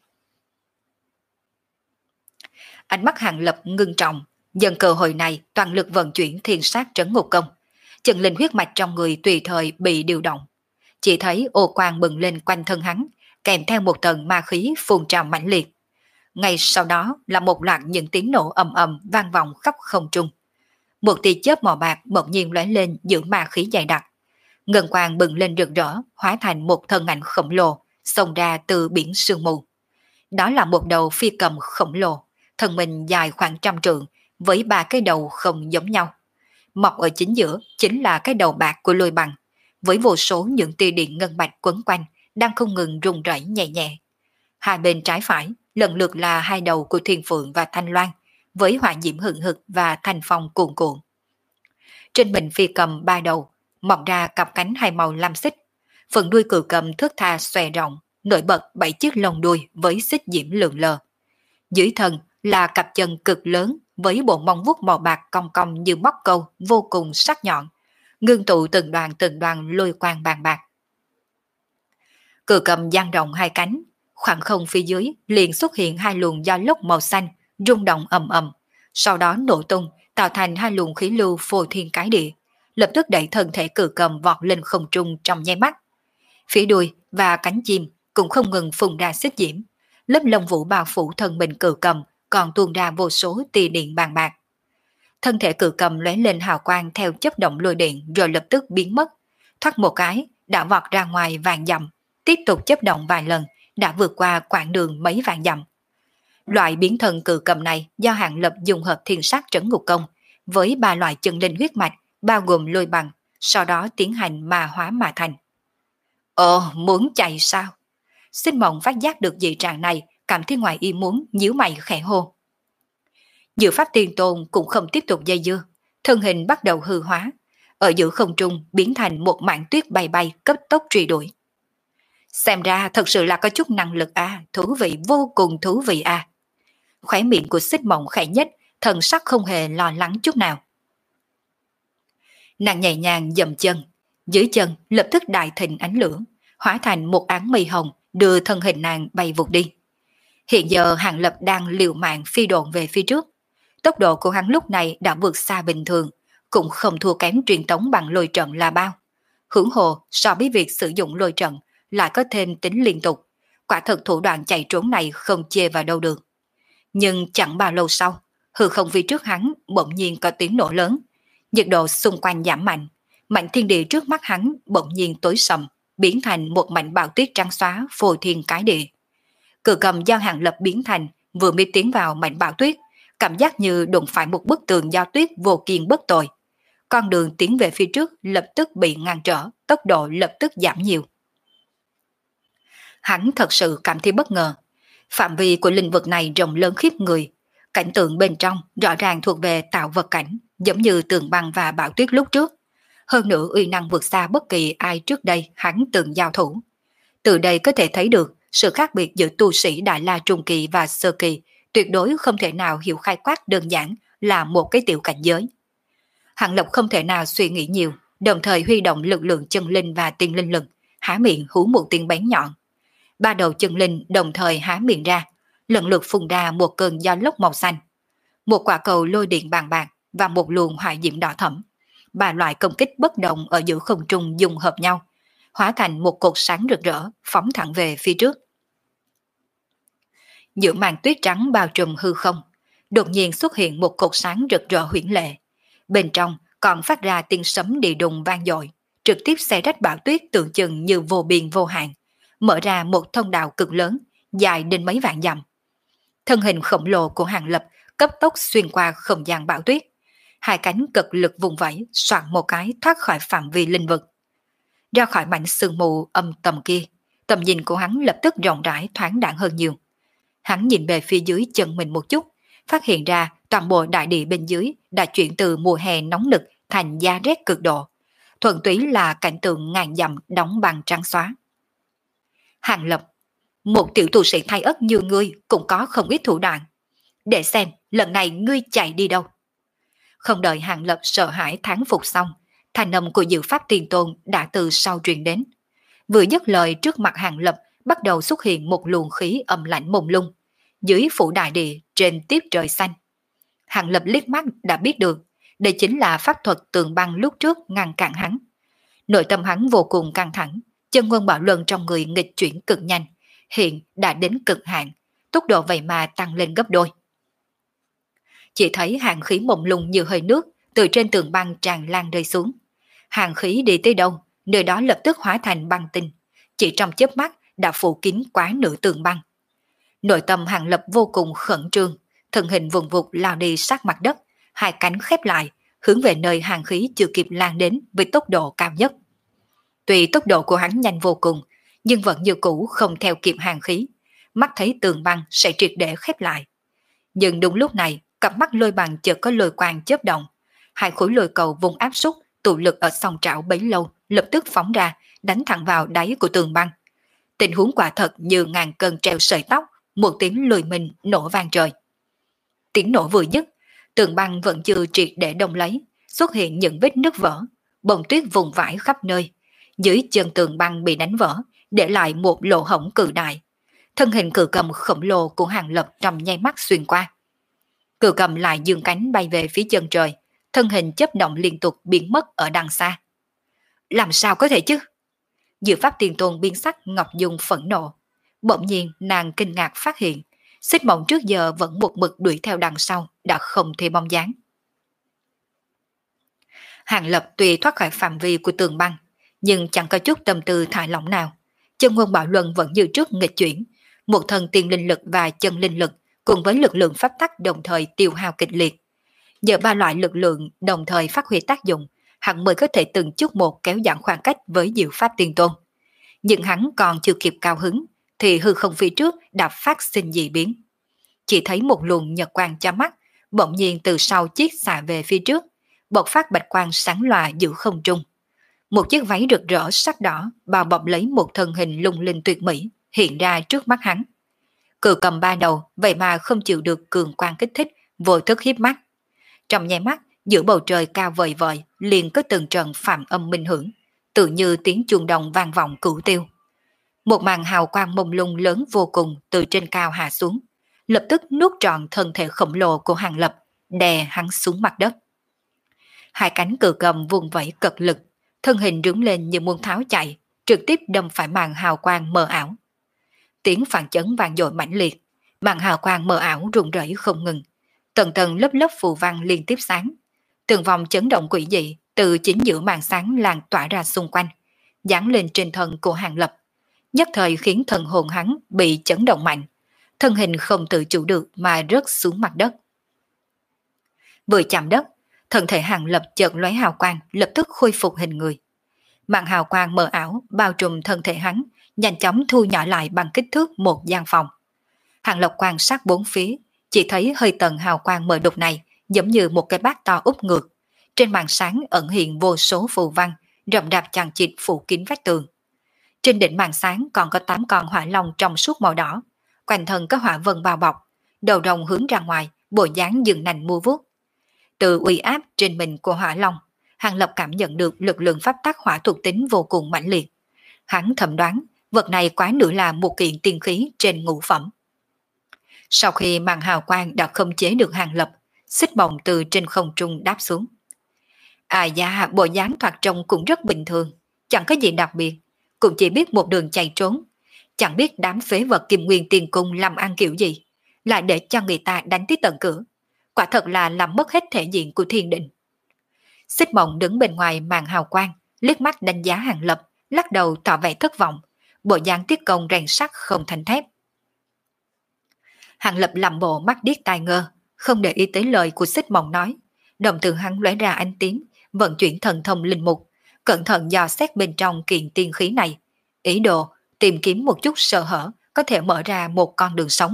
Ánh mắt Hàng Lập ngưng trọng, dần cơ hội này toàn lực vận chuyển thiên sát trấn ngục công. Chân linh huyết mạch trong người tùy thời bị điều động. Chỉ thấy ô quang bừng lên quanh thân hắn, kèm theo một tầng ma khí phun trào mãnh liệt. Ngay sau đó là một loạt những tiếng nổ ầm ầm vang vọng khắp không trung. Một tia chớp màu bạc bỗng nhiên lóe lên giữa ma khí dày đặc. Ngân quang bừng lên rực rỡ, hóa thành một thân ảnh khổng lồ xông ra từ biển sương mù. Đó là một đầu phi cầm khổng lồ, thân mình dài khoảng trăm trượng, với ba cái đầu không giống nhau. Mọc ở chính giữa chính là cái đầu bạc của Lôi Bằng, với vô số những tia điện ngân bạch quấn quanh, đang không ngừng rung rẩy nhẹ nhẹ. Hai bên trái phải lần lượt là hai đầu của Thiên Phượng và Thanh Loan, với hỏa diễm hừng hực và thanh phong cuồn cuộn. Trên mình phi cầm ba đầu mọc ra cặp cánh hai màu lam xích, phần đuôi cự cầm thước tha xòe rộng, nổi bật bảy chiếc lông đuôi với xích diễm lượn lờ. Dưới thân là cặp chân cực lớn với bộ móng vuốt màu bạc cong cong như móc câu vô cùng sắc nhọn, ngưng tụ từng đoàn từng đoàn lôi quang bàn bạc. Cự cầm dang rộng hai cánh, khoảng không phía dưới liền xuất hiện hai luồng gió lốc màu xanh rung động ầm ầm, sau đó nổ tung tạo thành hai luồng khí lưu phô thiên cái địa, lập tức đẩy thân thể cự cầm vọt lên không trung trong nháy mắt. Phía đuôi và cánh chim cũng không ngừng phun ra xích diễm, lớp lông vũ bao phủ thân mình cự cầm còn tuôn ra vô số tia điện bàn bạc. Thân thể cự cầm lóe lên hào quang theo chớp động lôi điện rồi lập tức biến mất, thoát một cái đã vọt ra ngoài vạn dặm, tiếp tục chớp động vài lần đã vượt qua quãng đường mấy vạn dặm. Loại biến thân cự cầm này do Hàng Lập dùng hợp thiên sát trấn ngục công với ba loại chân linh huyết mạch bao gồm Lôi Bằng, sau đó tiến hành ma hóa mà thành. Ồ, muốn chạy sao? Xích Mộng phát giác được dị trạng này, cảm thấy ngoài ý muốn, nhíu mày khẽ hô. Diệu Pháp Tiên Tôn cũng không tiếp tục dây dưa, thân hình bắt đầu hư hóa, ở giữa không trung biến thành một mảng tuyết bay bay cấp tốc truy đuổi. Xem ra thật sự là có chút năng lực à, thú vị vô cùng thú vị à. Khóe miệng của Xích Mộng khẽ nhất, thần sắc không hề lo lắng chút nào. Nàng nhẹ nhàng dậm chân, dưới chân lập tức đại thịnh ánh lửa, hóa thành một áng mây hồng đưa thân hình nàng bay vụt đi. Hiện giờ Hàng Lập đang liều mạng phi độn về phía trước. Tốc độ của hắn lúc này đã vượt xa bình thường, cũng không thua kém truyền tống bằng lôi trận là bao. Hưởng hồ so với việc sử dụng lôi trận lại có thêm tính liên tục, quả thật thủ đoạn chạy trốn này không chê vào đâu được. Nhưng chẳng bao lâu sau, hư không phía trước hắn bỗng nhiên có tiếng nổ lớn, nhiệt độ xung quanh giảm mạnh, mảnh thiên địa trước mắt hắn bỗng nhiên tối sầm, biến thành một mảnh bão tuyết trắng xóa phô thiên cái địa. Cự cầm do Hàng Lập biến thành vừa mới tiến vào mảnh bão tuyết, cảm giác như đụng phải một bức tường do tuyết vô kiên bất tồi. Con đường tiến về phía trước lập tức bị ngăn trở, tốc độ lập tức giảm nhiều. Hắn thật sự cảm thấy bất ngờ. Phạm vi của lĩnh vực này rộng lớn khiếp người. Cảnh tượng bên trong rõ ràng thuộc về tạo vật cảnh, giống như tường băng và bão tuyết lúc trước. Hơn nữa uy năng vượt xa bất kỳ ai trước đây hắn từng giao thủ. Từ đây có thể thấy được sự khác biệt giữa tu sĩ Đại La Trung Kỳ và Sơ Kỳ tuyệt đối không thể nào hiểu khai quát đơn giản là một cái tiểu cảnh giới. Hàng Lập không thể nào suy nghĩ nhiều, đồng thời huy động lực lượng chân linh và tiên linh lực, há miệng hú một tiếng bén nhọn. Ba đầu chân linh đồng thời há miệng ra, lần lượt phun ra một cơn gió lốc màu xanh. Một quả cầu lôi điện bàn bạc và một luồng hỏa diễm đỏ thẫm. Ba loại công kích bất động ở giữa không trung dung hợp nhau, hóa thành một cột sáng rực rỡ phóng thẳng về phía trước. Giữa màn tuyết trắng bao trùm hư không, đột nhiên xuất hiện một cột sáng rực rỡ huyễn lệ. Bên trong còn phát ra tiếng sấm đi đùng vang dội, trực tiếp xé rách bão tuyết tưởng chừng như vô biên vô hạn, mở ra một thông đạo cực lớn, dài đến mấy vạn dặm. Thân hình khổng lồ của Hàng Lập cấp tốc xuyên qua không gian bão tuyết, hai cánh cực lực vùng vẫy soạn một cái thoát khỏi phạm vi linh vực. Ra khỏi mảnh sương mù âm tầm kia, tầm nhìn của hắn lập tức rộng rãi thoáng đãng hơn nhiều. Hắn nhìn về phía dưới chân mình một chút, phát hiện ra toàn bộ đại địa bên dưới đã chuyển từ mùa hè nóng nực thành da rét cực độ, thuần túy là cảnh tượng ngàn dặm đóng bằng trắng xóa. Hàng Lập, một tiểu tu sĩ thay ất như ngươi cũng có không ít thủ đoạn. Để xem lần này ngươi chạy đi đâu. Không đợi Hàng Lập sợ hãi thán phục xong, thanh âm của Diệu Pháp Tiên Tôn đã từ sau truyền đến. Vừa dứt lời, trước mặt Hàng Lập bắt đầu xuất hiện một luồng khí âm lạnh mông lung, dưới phủ đại địa trên tiếp trời xanh. Hàng Lập liếc mắt đã biết được, đây chính là pháp thuật tường băng lúc trước ngăn cản hắn. Nội tâm hắn vô cùng căng thẳng, chân nguyên bảo luân trong người nghịch chuyển cực nhanh, hiện đã đến cực hạn, tốc độ vậy mà tăng lên gấp đôi. Chỉ thấy hàng khí mông lung như hơi nước từ trên tường băng tràn lan rơi xuống. Hàng khí đi tới đâu, nơi đó lập tức hóa thành băng tinh, chỉ trong chớp mắt đã phủ kín quá nửa tường băng. Nội tâm Hàng Lập vô cùng khẩn trương, thân hình vùng vụt lao đi sát mặt đất, hai cánh khép lại, hướng về nơi hàng khí chưa kịp lan đến với tốc độ cao nhất. Tuy tốc độ của hắn nhanh vô cùng, nhưng vẫn như cũ không theo kịp hàng khí, mắt thấy tường băng sẽ triệt để khép lại. Nhưng đúng lúc này, cặp mắt lôi bằng chợt có lôi quang chớp động, hai khối lôi cầu vùng áp xúc tụ lực ở song trảo bấy lâu lập tức phóng ra, đánh thẳng vào đáy của tường băng. Tình huống quả thật như ngàn cân treo sợi tóc, một tiếng lùi mình nổ vang trời. Tiếng nổ vừa dứt, tường băng vẫn chưa triệt để đông lấy, xuất hiện những vết nứt vỡ, bông tuyết vùng vãi khắp nơi. Dưới chân tường băng bị đánh vỡ, để lại một lỗ hổng cự đại. Thân hình cự cầm khổng lồ của Hàng Lập trong nháy mắt xuyên qua. Cự cầm lại dương cánh bay về phía chân trời, thân hình chấp động liên tục biến mất ở đằng xa. Làm sao có thể chứ? Diệu Pháp Tiên Tôn biến sắc Ngọc Dung phẫn nộ. Bỗng nhiên nàng kinh ngạc phát hiện, Xích Mộng trước giờ vẫn một mực đuổi theo đằng sau đã không thấy bóng dáng. Hàng Lập tuy thoát khỏi phạm vi của tường băng, nhưng chẳng có chút tâm tư thả lỏng nào. Chân nguyên bảo luân vẫn như trước nghịch chuyển, một thần tiên linh lực và chân linh lực cùng với lực lượng pháp tắc đồng thời tiêu hao kịch liệt. Nhờ ba loại lực lượng đồng thời phát huy tác dụng, hắn mới có thể từng chút một kéo giảm khoảng cách với Diệu Pháp Tiên Tôn. Nhưng hắn còn chưa kịp cao hứng, thì hư không phía trước đã phát sinh dị biến. Chỉ thấy một luồng nhật quang cho mắt, bỗng nhiên từ sau chiếc xạ về phía trước, bộc phát bạch quang sáng lòa giữa không trung. Một chiếc váy rực rỡ sắc đỏ bao bọc lấy một thân hình lung linh tuyệt mỹ hiện ra trước mắt hắn. Cự cầm ba đầu vậy mà không chịu được cường quang kích thích, vô thức hiếp mắt. Trong nháy mắt, giữa bầu trời cao vời vời liền có từng trận phạm âm minh hưởng, tự như tiếng chuông đồng vang vọng cửu tiêu. Một màn hào quang mông lung lớn vô cùng từ trên cao hạ xuống, lập tức nuốt trọn thân thể khổng lồ của Hàng Lập, đè hắn xuống mặt đất. Hai cánh cự cầm vùng vẫy cật lực, thân hình rướng lên như muốn tháo chạy, trực tiếp đâm phải màn hào quang mờ ảo. Tiếng phản chấn vang dội mãnh liệt, màn hào quang mờ ảo rung rẩy không ngừng, tầng tầng lớp lớp phù văn liên tiếp sáng, từng vòng chấn động quỷ dị từ chính giữa màn sáng lan tỏa ra xung quanh, giáng lên trên thân của Hàng Lập, nhất thời khiến thần hồn hắn bị chấn động mạnh, thân hình không tự chủ được mà rớt xuống mặt đất. Vừa chạm đất, thân thể Hàng Lập chợt lóe hào quang, lập tức khôi phục hình người. Màn hào quang mờ ảo bao trùm thân thể hắn, nhanh chóng thu nhỏ lại bằng kích thước một gian phòng. Hàng Lập quan sát bốn phía, chỉ thấy hơi tầng hào quang mờ đục này giống như một cái bát to úp ngược. Trên màn sáng ẩn hiện vô số phù văn, rậm rạp chằng chịt phủ kín vách tường. Trên đỉnh màn sáng còn có tám con hỏa long trong suốt màu đỏ, quanh thân có hỏa vân bao bọc, đầu rồng hướng ra ngoài, bộ dáng dừng nành mua vuốt. Từ uy áp trên mình của hỏa long, Hàng Lập cảm nhận được lực lượng pháp tắc hỏa thuộc tính vô cùng mãnh liệt. Hắn thầm đoán, vật này quá nữa là một kiện tiên khí trên ngũ phẩm. Sau khi màn hào quang đã khống chế được Hàng Lập, xích bồng từ trên không trung đáp xuống. À da, bộ dáng thoạt trông cũng rất bình thường, chẳng có gì đặc biệt, cũng chỉ biết một đường chạy trốn. Chẳng biết đám phế vật Kim Nguyên Tiên Cung làm ăn kiểu gì, lại để cho người ta đánh tới tận cửa. Quả thật là làm mất hết thể diện của thiên định. Xích Mộng đứng bên ngoài màn hào quang, liếc mắt đánh giá Hàng Lập, lắc đầu tỏ vẻ thất vọng, bộ dáng tiết công rèn sắt không thành thép. Hàng Lập làm bộ mắt điếc tai ngơ, không để ý tới lời của Xích Mộng nói, đồng tử hắn lóe ra ánh tím, vận chuyển thần thông linh mục, cẩn thận dò xét bên trong kiện tiên khí này, ý đồ tìm kiếm một chút sơ hở có thể mở ra một con đường sống.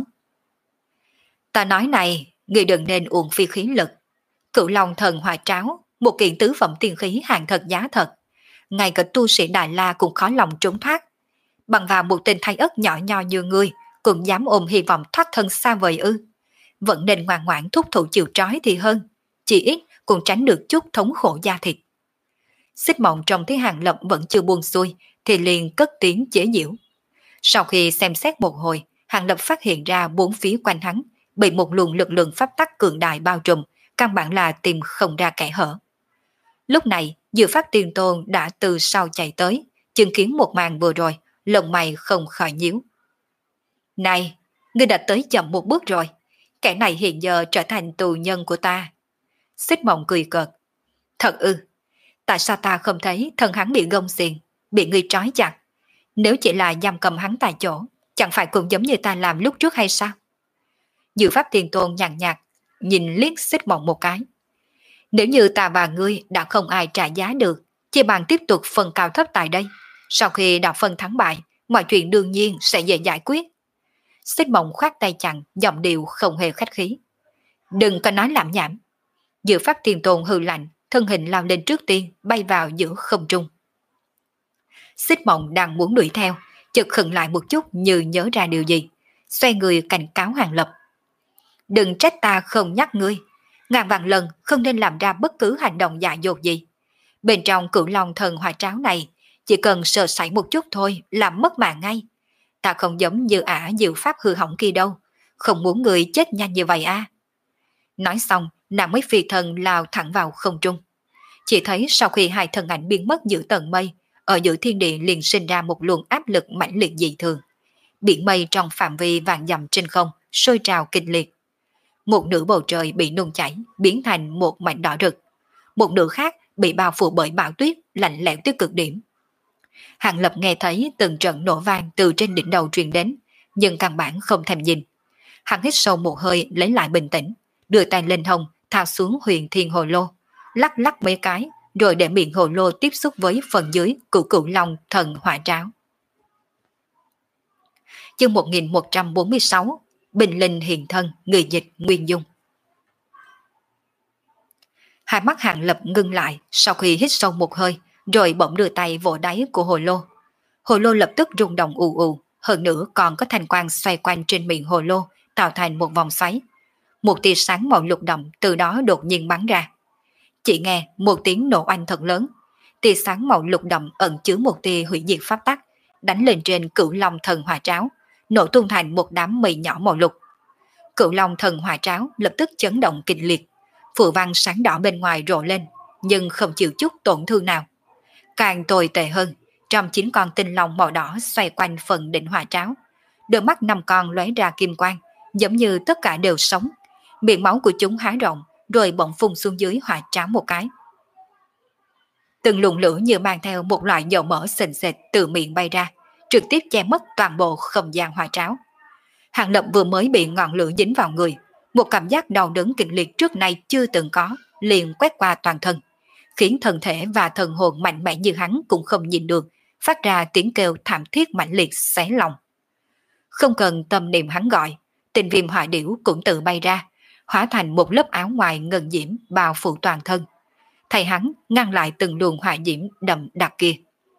Ta nói này, người đừng nên uổng phi khí lực. Cửu Long Thần Hỏa Tráo, một kiện tứ phẩm tiên khí hàng thật giá thật, ngay cả tu sĩ Đại La cũng khó lòng trốn thoát. Bằng vào một tên thái ất nhỏ nho như ngươi, cũng dám ôm hy vọng thoát thân xa vời ư? Vẫn nên ngoan ngoãn thúc thủ chịu trói thì hơn, chỉ ít cũng tránh được chút thống khổ da thịt. Xích Mộng trong thấy Hàng Lập vẫn chưa buông xuôi, thì liền cất tiếng chế giễu. Sau khi xem xét một hồi, Hàng Lập phát hiện ra bốn phía quanh hắn bị một luồng lực lượng pháp tắc cường đại bao trùm, căn bản là tìm không ra kẽ hở. Lúc này, Diệu Pháp Tiên Tôn đã từ sau chạy tới, chứng kiến một màn vừa rồi, lông mày không khỏi nhíu. Này, ngươi đã tới chậm một bước rồi, kẻ này hiện giờ trở thành tù nhân của ta. Xích Mộng cười cợt. Thật ư, tại sao ta không thấy thân hắn bị gông xiềng, bị ngươi trói chặt? Nếu chỉ là giam cầm hắn tại chỗ, chẳng phải cũng giống như ta làm lúc trước hay sao? Diệu Pháp Tiên Tôn nhàn nhạt, nhìn liếc Xích Mộng một cái. Nếu như ta và ngươi đã không ai trả giá được, chỉ bằng tiếp tục phần cao thấp tại đây. Sau khi đạt phân thắng bại, mọi chuyện đương nhiên sẽ dễ giải quyết. Xích Mộng khoát tay chặn, giọng điệu không hề khách khí. Đừng có nói lảm nhảm. Diệu Pháp Tiên Tôn hừ lạnh, thân hình lao lên trước tiên, bay vào giữa không trung. Xích Mộng đang muốn đuổi theo, chợt khựng lại một chút như nhớ ra điều gì, xoay người cảnh cáo Hàng Lập. Đừng trách ta không nhắc ngươi, ngàn vạn lần không nên làm ra bất cứ hành động dại dột gì. Bên trong Cửu Long Thần Hỏa Tráo này, chỉ cần sơ sẩy một chút thôi là mất mạng ngay. Ta không giống như ả Diệu Pháp hư hỏng kia đâu, không muốn người chết nhanh như vậy à. Nói xong, nàng mới phi thân lao thẳng vào không trung. Chỉ thấy sau khi hai thân ảnh biến mất giữa tầng mây, ở giữa thiên địa liền sinh ra một luồng áp lực mãnh liệt dị thường. Biển mây trong phạm vi vạn dặm trên không sôi trào kịch liệt. Một nửa bầu trời bị nung chảy, biến thành một mảnh đỏ rực. Một nửa khác bị bao phủ bởi bão tuyết, lạnh lẽo tới cực điểm. Hàng Lập nghe thấy từng trận nổ vang từ trên đỉnh đầu truyền đến, nhưng căn bản không thèm nhìn. Hắn hít sâu một hơi lấy lại bình tĩnh, đưa tay lên hông, thao xuống huyền thiên hồ lô, lắc lắc mấy cái, rồi để miệng hồ lô tiếp xúc với phần dưới của Cửu Long Thần Hỏa Tráo. Chương một nghìn một trăm bốn mươi sáu, Bình Linh Hiện Thân, người dịch Nguyên Dung. Hai mắt Hàng Lập ngưng lại sau khi hít sâu một hơi, rồi bỗng đưa tay vỗ đáy của hồ lô. Hồ lô lập tức rung động ù ù, hơn nữa còn có thanh quang xoay quanh trên miệng hồ lô, tạo thành một vòng xoáy. Một tia sáng màu lục đậm từ đó đột nhiên bắn ra. Chỉ nghe một tiếng nổ oanh thật lớn, tia sáng màu lục đậm ẩn chứa một tia hủy diệt pháp tắc, đánh lên trên Cửu Long Thần Hỏa Tráo, nổ tung thành một đám mây nhỏ màu lục. Cửu Long Thần Hỏa Tráo lập tức chấn động kịch liệt, phù văn sáng đỏ bên ngoài rộ lên, nhưng không chịu chút tổn thương nào. Càng tồi tệ hơn, trong chín con tinh long màu đỏ xoay quanh phần đỉnh hỏa tráo, đôi mắt năm con lóe ra kim quang, giống như tất cả đều sống. Miệng máu của chúng há rộng, rồi bỗng phun xuống dưới hỏa tráo một cái. Từng luồng lửa như mang theo một loại dầu mỡ sền sệt từ miệng bay ra, trực tiếp che mất toàn bộ không gian hỏa tráo. Hàng Lập vừa mới bị ngọn lửa dính vào người, một cảm giác đau đớn kịch liệt trước nay chưa từng có liền quét qua toàn thân, khiến thân thể và thần hồn mạnh mẽ như hắn cũng không nhìn được phát ra tiếng kêu thảm thiết mãnh liệt xé lòng. Không cần tâm niệm hắn gọi, tinh viêm hỏa điểu cũng tự bay ra, hóa thành một lớp áo ngoài ngân diễm bao phủ toàn thân. Thầy hắn ngăn lại từng luồng hỏa diễm đậm đặc kia.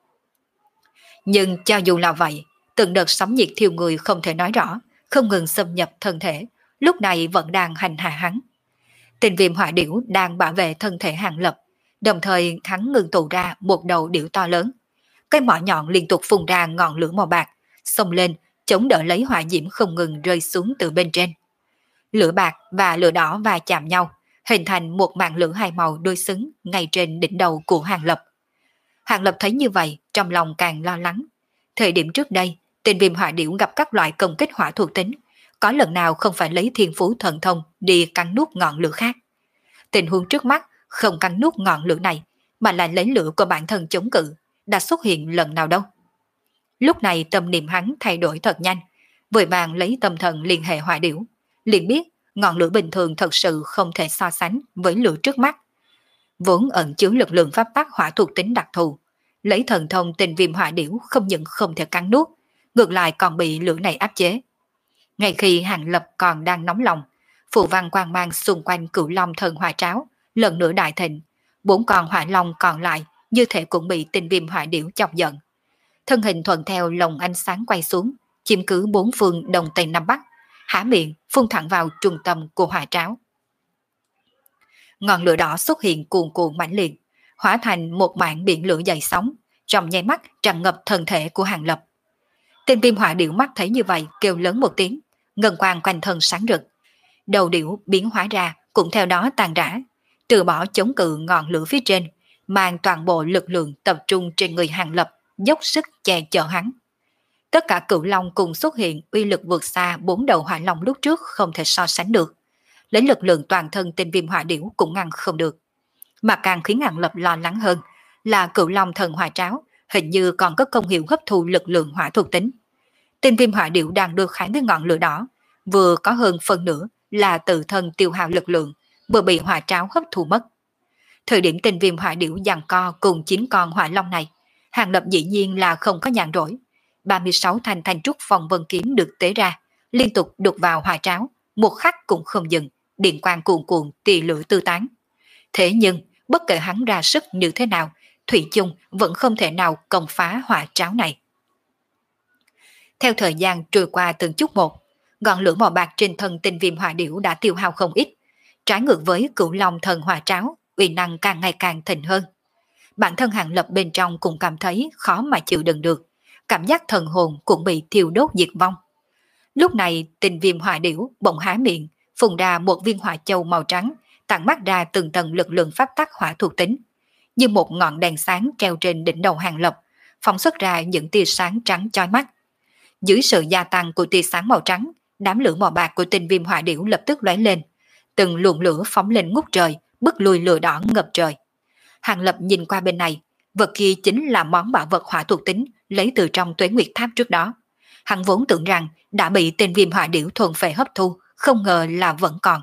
Nhưng cho dù là vậy, từng đợt sóng nhiệt thiêu người không thể nói rõ, không ngừng xâm nhập thân thể, lúc này vẫn đang hành hạ hắn. Tinh viêm hỏa điểu đang bảo vệ thân thể Hàng Lập, đồng thời hắn ngừng tụ ra một đầu điểu to lớn. Cái mỏ nhọn liên tục phun ra ngọn lửa màu bạc, xông lên, chống đỡ lấy hỏa diễm không ngừng rơi xuống từ bên trên. Lửa bạc và lửa đỏ va chạm nhau, hình thành một màn lửa hai màu đối xứng ngay trên đỉnh đầu của Hàng Lập. Hàng Lập thấy như vậy, trong lòng càng lo lắng. Thời điểm trước đây, tinh viêm hỏa điểu gặp các loại công kích hỏa thuộc tính, có lần nào không phải lấy thiên phú thần thông đi cắn nuốt ngọn lửa khác. Tình huống trước mắt không cắn nuốt ngọn lửa này, mà lại lấy lửa của bản thân chống cự, đã xuất hiện lần nào đâu. Lúc này tâm niệm hắn thay đổi thật nhanh, vội vàng lấy tâm thần liên hệ hỏa điểu, liền biết ngọn lửa bình thường thật sự không thể so sánh với lửa trước mắt. Vốn ẩn chứa lực lượng pháp tắc hỏa thuộc tính đặc thù, lấy thần thông tinh viêm hỏa điểu không những không thể cắn nuốt, ngược lại còn bị lửa này áp chế. Ngay khi Hàng Lập còn đang nóng lòng, phù văn quang mang xung quanh cửu long thần hỏa tráo lần nữa đại thịnh, bốn con hỏa long còn lại như thể cũng bị tinh viêm hỏa điểu chọc giận. Thân hình thuận theo lồng ánh sáng quay xuống, chiếm cứ bốn phương đông tây nam bắc, há miệng phun thẳng vào trung tâm của hỏa tráo. Ngọn lửa đỏ xuất hiện cuồn cuộn mãnh liệt, hóa thành một mảng biển lửa dày sóng, trong nháy mắt tràn ngập thân thể của Hàng Lập. Tinh viêm hỏa điểu mắt thấy như vậy kêu lớn một tiếng, ngân quang quanh thân sáng rực. Đầu điểu biến hóa ra cũng theo đó tàn rã, từ bỏ chống cự ngọn lửa phía trên, mang toàn bộ lực lượng tập trung trên người Hàng Lập, dốc sức che chở hắn. Tất cả cửu long cùng xuất hiện uy lực vượt xa bốn đầu hỏa long lúc trước không thể so sánh được. Lấy lực lượng toàn thân tinh viêm hỏa điểu cũng ngăn không được. Mà càng khiến Hàng Lập lo lắng hơn là cửu long thần hỏa tráo hình như còn có công hiệu hấp thu lực lượng hỏa thuộc tính. Tinh viêm hỏa điểu đang đưa kháng với ngọn lửa đỏ, vừa có hơn phần nửa là tự thân tiêu hao lực lượng, vừa bị hỏa tráo hấp thu mất. Thời điểm tinh viêm hỏa điểu giằng co cùng chín con hỏa long này, Hàng Lập dĩ nhiên là không có nhàn rỗi. ba mươi sáu thanh thanh trúc phong vân kiếm được tế ra, liên tục đục vào hỏa tráo, một khắc cũng không dừng, điện quang cuồn cuộn tì lửa tư tán. Thế nhưng, bất kể hắn ra sức như thế nào, thủy chung vẫn không thể nào công phá hỏa tráo này. Theo thời gian trôi qua từng chút một, ngọn lửa màu bạc trên thân tinh viêm hỏa điểu đã tiêu hao không ít, trái ngược với cửu long thần hỏa tráo, uy năng càng ngày càng thịnh hơn. Bản thân Hàng Lập bên trong cũng cảm thấy khó mà chịu đựng được, cảm giác thần hồn cũng bị thiêu đốt diệt vong. Lúc này tinh viêm hỏa điểu bỗng há miệng, phun ra một viên hỏa châu màu trắng, tản mát ra từng tầng lực lượng pháp tắc hỏa thuộc tính, như một ngọn đèn sáng treo trên đỉnh đầu Hàng Lập, phóng xuất ra những tia sáng trắng chói mắt. Dưới sự gia tăng của tia sáng màu trắng, đám lửa màu bạc của tinh viêm hỏa điểu lập tức lóe lên, từng luồng lửa phóng lên ngút trời, bức lùi lửa đỏ ngập trời. Hàng Lập nhìn qua bên này, vật kia chính là món bảo vật hỏa thuộc tính lấy từ trong Tuế Nguyệt Tháp trước đó. Hắn vốn tưởng rằng đã bị tinh viêm hỏa điểu thuần phệ hấp thu, không ngờ là vẫn còn.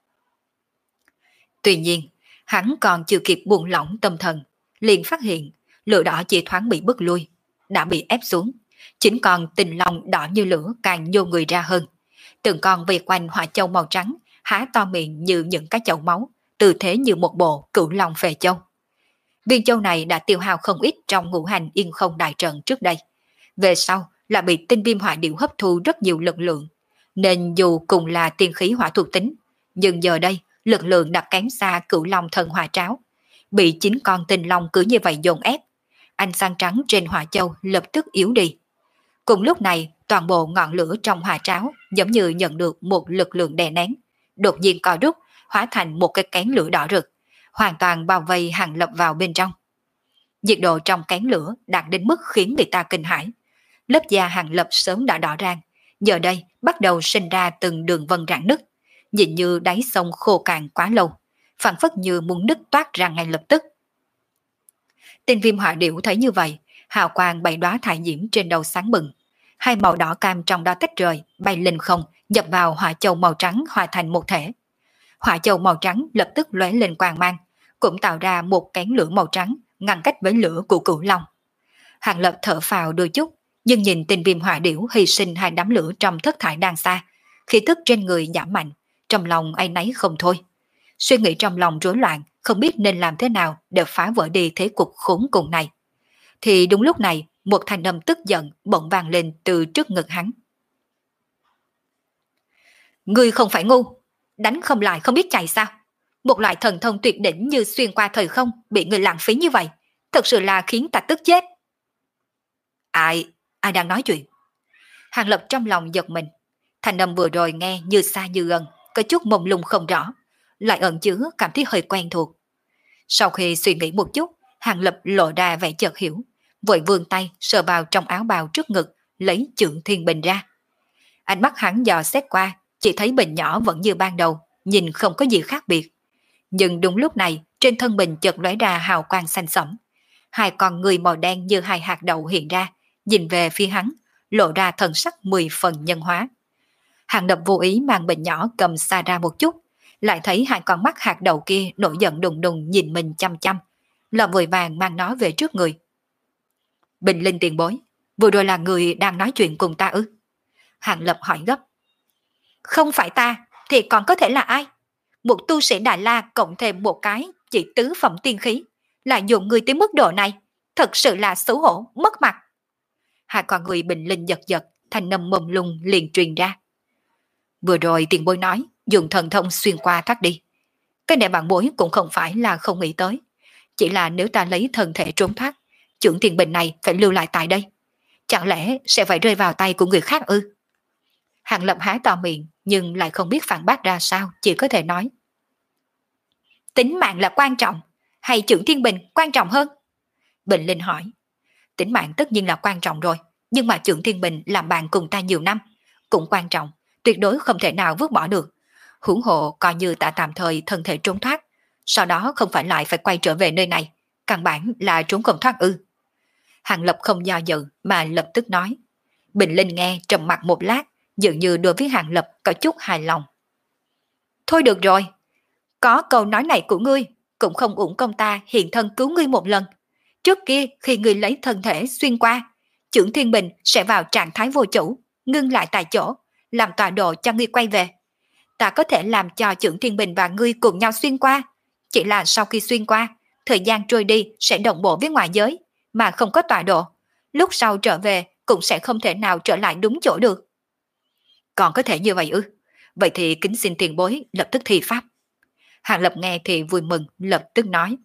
Tuy nhiên, hắn còn chưa kịp buông lỏng tâm thần, liền phát hiện lửa đỏ chỉ thoáng bị bức lui, đã bị ép xuống. Chính còn tình long đỏ như lửa càng nhô người ra hơn. Từng con vây quanh hỏa châu màu trắng, há to miệng như những cái chậu máu, tư thế như một bộ cửu long phệ châu. Viên châu này đã tiêu hao không ít trong ngũ hành yên không đại trận trước đây. Về sau là bị tinh viêm hỏa điểu hấp thu rất nhiều lực lượng, nên dù cùng là tiên khí hỏa thuộc tính, nhưng giờ đây lực lượng đã kém xa cửu long thần hỏa tráo. Bị chín con tinh long cứ như vậy dồn ép, ánh sáng trắng trên hỏa châu lập tức yếu đi. Cùng lúc này, toàn bộ ngọn lửa trong hỏa tráo giống như nhận được một lực lượng đè nén, đột nhiên co rút, hóa thành một cái kén lửa đỏ rực, hoàn toàn bao vây Hàng Lập vào bên trong. Nhiệt độ trong kén lửa đạt đến mức khiến người ta kinh hãi. Lớp da Hàng Lập sớm đã đỏ rang, giờ đây bắt đầu sinh ra từng đường vân rạn nứt, nhìn như đáy sông khô cạn quá lâu, phản phất như muốn nứt toát ra ngay lập tức. Tinh viêm hỏa điểu thấy như vậy, hào quang bảy đóa thải diễm trên đầu sáng bừng, hai màu đỏ cam trong đó tách rời, bay lên không, nhập vào hỏa châu màu trắng hòa thành một thể. Hỏa châu màu trắng lập tức lóe lên quang mang, cũng tạo ra một kén lửa màu trắng ngăn cách với lửa của cửu long. Hàng Lập thở phào đôi chút, nhưng nhìn tình viêm hỏa điểu hy sinh hai đám lửa trong thất thải đang xa, khí tức trên người giảm mạnh, trong lòng áy náy không thôi. Suy nghĩ trong lòng rối loạn, không biết nên làm thế nào để phá vỡ đi thế cục khốn cùng này. Thì đúng lúc này, một thanh âm tức giận bỗng vang lên từ trước ngực hắn. Ngươi không phải ngu, đánh không lại không biết chạy sao? Một loại thần thông tuyệt đỉnh như xuyên qua thời không bị người lãng phí như vậy, thật sự là khiến ta tức chết. Ai, ai đang nói chuyện? Hàng Lập trong lòng giật mình, thanh âm vừa rồi nghe như xa như gần, có chút mông lung không rõ, lại ẩn chứa cảm thấy hơi quen thuộc. Sau khi suy nghĩ một chút, Hàng Lập lộ ra vẻ chợt hiểu, vội vươn tay sờ vào trong áo bào trước ngực, lấy Chưởng Thiên Bình ra. Ánh mắt hắn dò xét qua, chỉ thấy bình nhỏ vẫn như ban đầu, nhìn không có gì khác biệt. Nhưng đúng lúc này, trên thân bình chợt lóe ra hào quang xanh sẫm. Hai con người màu đen như hai hạt đậu hiện ra, nhìn về phía hắn, lộ ra thần sắc mười phần nhân hóa. Hàng Lập vô ý mang bình nhỏ cầm xa ra một chút, lại thấy hai con mắt hạt đậu kia nổi giận đùng đùng nhìn mình chăm chăm, là vội vàng mang nó về trước người. Bình Linh tiền bối, vừa rồi là người đang nói chuyện cùng ta ư? Hàng Lập hỏi gấp. Không phải ta, thì còn có thể là ai? Một tu sĩ Đại La cộng thêm một cái chỉ tứ phẩm tiên khí, lại dùng người tới mức độ này, thật sự là xấu hổ, mất mặt. Hai con người Bình Linh giật giật, thanh âm mông lung liền truyền ra. Vừa rồi tiền bối nói, dùng thần thông xuyên qua thoát đi. Cái này bạn bối cũng không phải là không nghĩ tới. Chỉ là nếu ta lấy thân thể trốn thoát, Chưởng Thiên Bình này phải lưu lại tại đây. Chẳng lẽ sẽ phải rơi vào tay của người khác ư? Hàng Lập há to miệng, nhưng lại không biết phản bác ra sao, chỉ có thể nói. Tính mạng là quan trọng, hay Chưởng Thiên Bình quan trọng hơn? Bình Linh hỏi. Tính mạng tất nhiên là quan trọng rồi, nhưng mà Chưởng Thiên Bình làm bạn cùng ta nhiều năm, cũng quan trọng, tuyệt đối không thể nào vứt bỏ được. Huống hộ coi như ta tạm thời thân thể trốn thoát, sau đó không phải lại phải quay trở về nơi này, căn bản là trốn không thoát ư? Hàng Lập không do dự mà lập tức nói. Bình Linh nghe trầm mặt một lát, dường như đối với Hàng Lập có chút hài lòng. Thôi được rồi, có câu nói này của ngươi, cũng không uổng công ta hiện thân cứu ngươi một lần. Trước kia khi ngươi lấy thân thể xuyên qua, Chưởng Thiên Bình sẽ vào trạng thái vô chủ, ngưng lại tại chỗ, làm tọa độ cho ngươi quay về. Ta có thể làm cho Chưởng Thiên Bình và ngươi cùng nhau xuyên qua, chỉ là sau khi xuyên qua, thời gian trôi đi sẽ đồng bộ với ngoại giới, mà không có tọa độ. Lúc sau trở về cũng sẽ không thể nào trở lại đúng chỗ được. Còn có thể như vậy ư? Vậy thì kính xin tiền bối lập tức thi pháp. Hàng Lập nghe thì vui mừng, lập tức nói.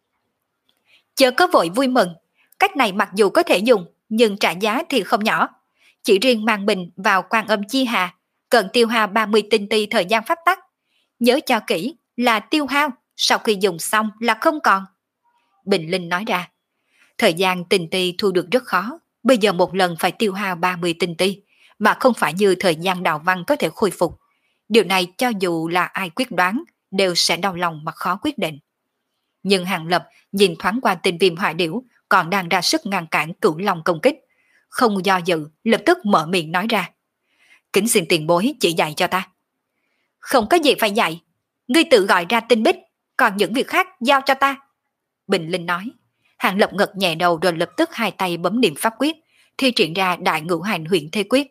Chớ có vội vui mừng, cách này mặc dù có thể dùng, nhưng trả giá thì không nhỏ. Chỉ riêng mang bình vào Quan Âm Chi Hà, cần tiêu hao ba mươi tinh ti thời gian pháp tắc. Nhớ cho kỹ là tiêu hao, sau khi dùng xong là không còn. Bình Linh nói ra. Thời gian tinh ti thu được rất khó, bây giờ một lần phải tiêu hao ba mươi tinh ti, mà không phải như thời gian đạo văn có thể khôi phục. Điều này cho dù là ai quyết đoán, đều sẽ đau lòng mà khó quyết định. Nhưng Hàng Lập nhìn thoáng qua tinh viêm hỏa điểu, còn đang ra sức ngăn cản Cửu Long công kích. Không do dự, lập tức mở miệng nói ra. Kính xin tiền bối chỉ dạy cho ta. Không có gì phải dạy, ngươi tự gọi ra tinh bích, còn những việc khác giao cho ta. Bình Linh nói. Hàng Lập gật nhẹ đầu rồi lập tức hai tay bấm niệm pháp quyết, thi triển ra đại ngũ hành huyện thế quyết.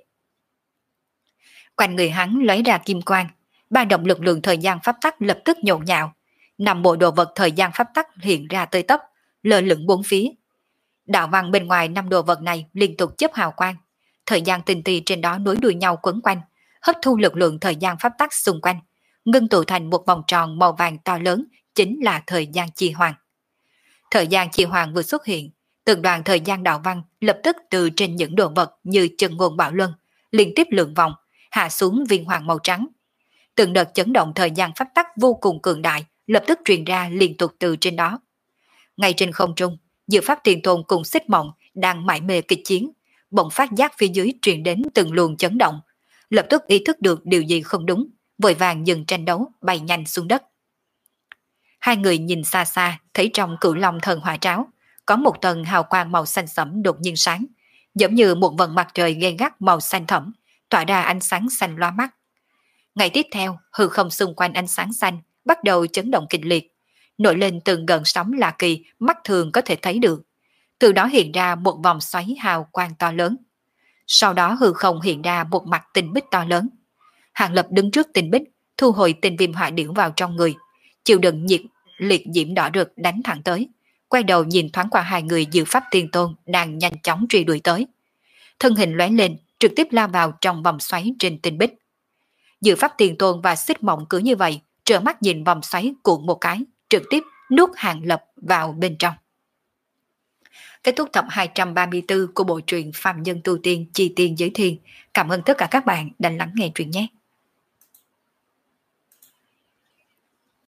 Quanh người hắn lóe ra kim quang, ba động lực lượng thời gian pháp tắc lập tức nhộn nhạo, năm bộ đồ vật thời gian pháp tắc hiện ra tới tấp, lơ lửng bốn phía. Đạo văn bên ngoài năm đồ vật này liên tục chớp hào quang, thời gian tinh ti trên đó nối đuôi nhau quấn quanh, hấp thu lực lượng thời gian pháp tắc xung quanh, ngưng tụ thành một vòng tròn màu vàng to lớn, chính là thời gian chi hoàng. Thời gian chi hoàng vừa xuất hiện, từng đoàn thời gian đạo văn lập tức từ trên những đồ vật như chân ngôn bạo luân, liên tiếp lượn vòng, hạ xuống viên hoàng màu trắng. Từng đợt chấn động thời gian pháp tắc vô cùng cường đại, lập tức truyền ra liên tục từ trên đó. Ngay trên không trung, Diệu Pháp Tiền Tôn cùng Xích Mộng đang mải mê kịch chiến, bỗng phát giác phía dưới truyền đến từng luồng chấn động, lập tức ý thức được điều gì không đúng, vội vàng dừng tranh đấu, bay nhanh xuống đất. Hai người nhìn xa xa, thấy trong Cửu Long thần hỏa tráo có một tầng hào quang màu xanh sẫm đột nhiên sáng, giống như một vầng mặt trời gay gắt màu xanh thẫm, tỏa ra ánh sáng xanh loa mắt. Ngày tiếp theo, hư không xung quanh ánh sáng xanh bắt đầu chấn động kịch liệt, nổi lên từng gần sóng lạ kỳ mắt thường có thể thấy được. Từ đó hiện ra một vòng xoáy hào quang to lớn. Sau đó hư không hiện ra một mặt tinh bích to lớn. Hàng Lập đứng trước tinh bích, thu hồi tinh viêm hỏa điển vào trong người, chịu đựng nhiệt liệt diễm đỏ rực đánh thẳng tới, quay đầu nhìn thoáng qua hai người Diệu Pháp Tiên Tôn đang nhanh chóng truy đuổi tới. Thân hình lóe lên, trực tiếp lao vào trong vòng xoáy trên tinh bích. Diệu Pháp Tiên Tôn và Xích Mộng cứ như vậy, trợn mắt nhìn vòng xoáy cuộn một cái, trực tiếp nuốt Hàng Lập vào bên trong. Kết thúc tập hai trăm ba mươi tư của bộ truyện Phàm Nhân Tu Tiên Chi Tiên Giới Thiên. Cảm ơn tất cả các bạn đã lắng nghe truyện nhé.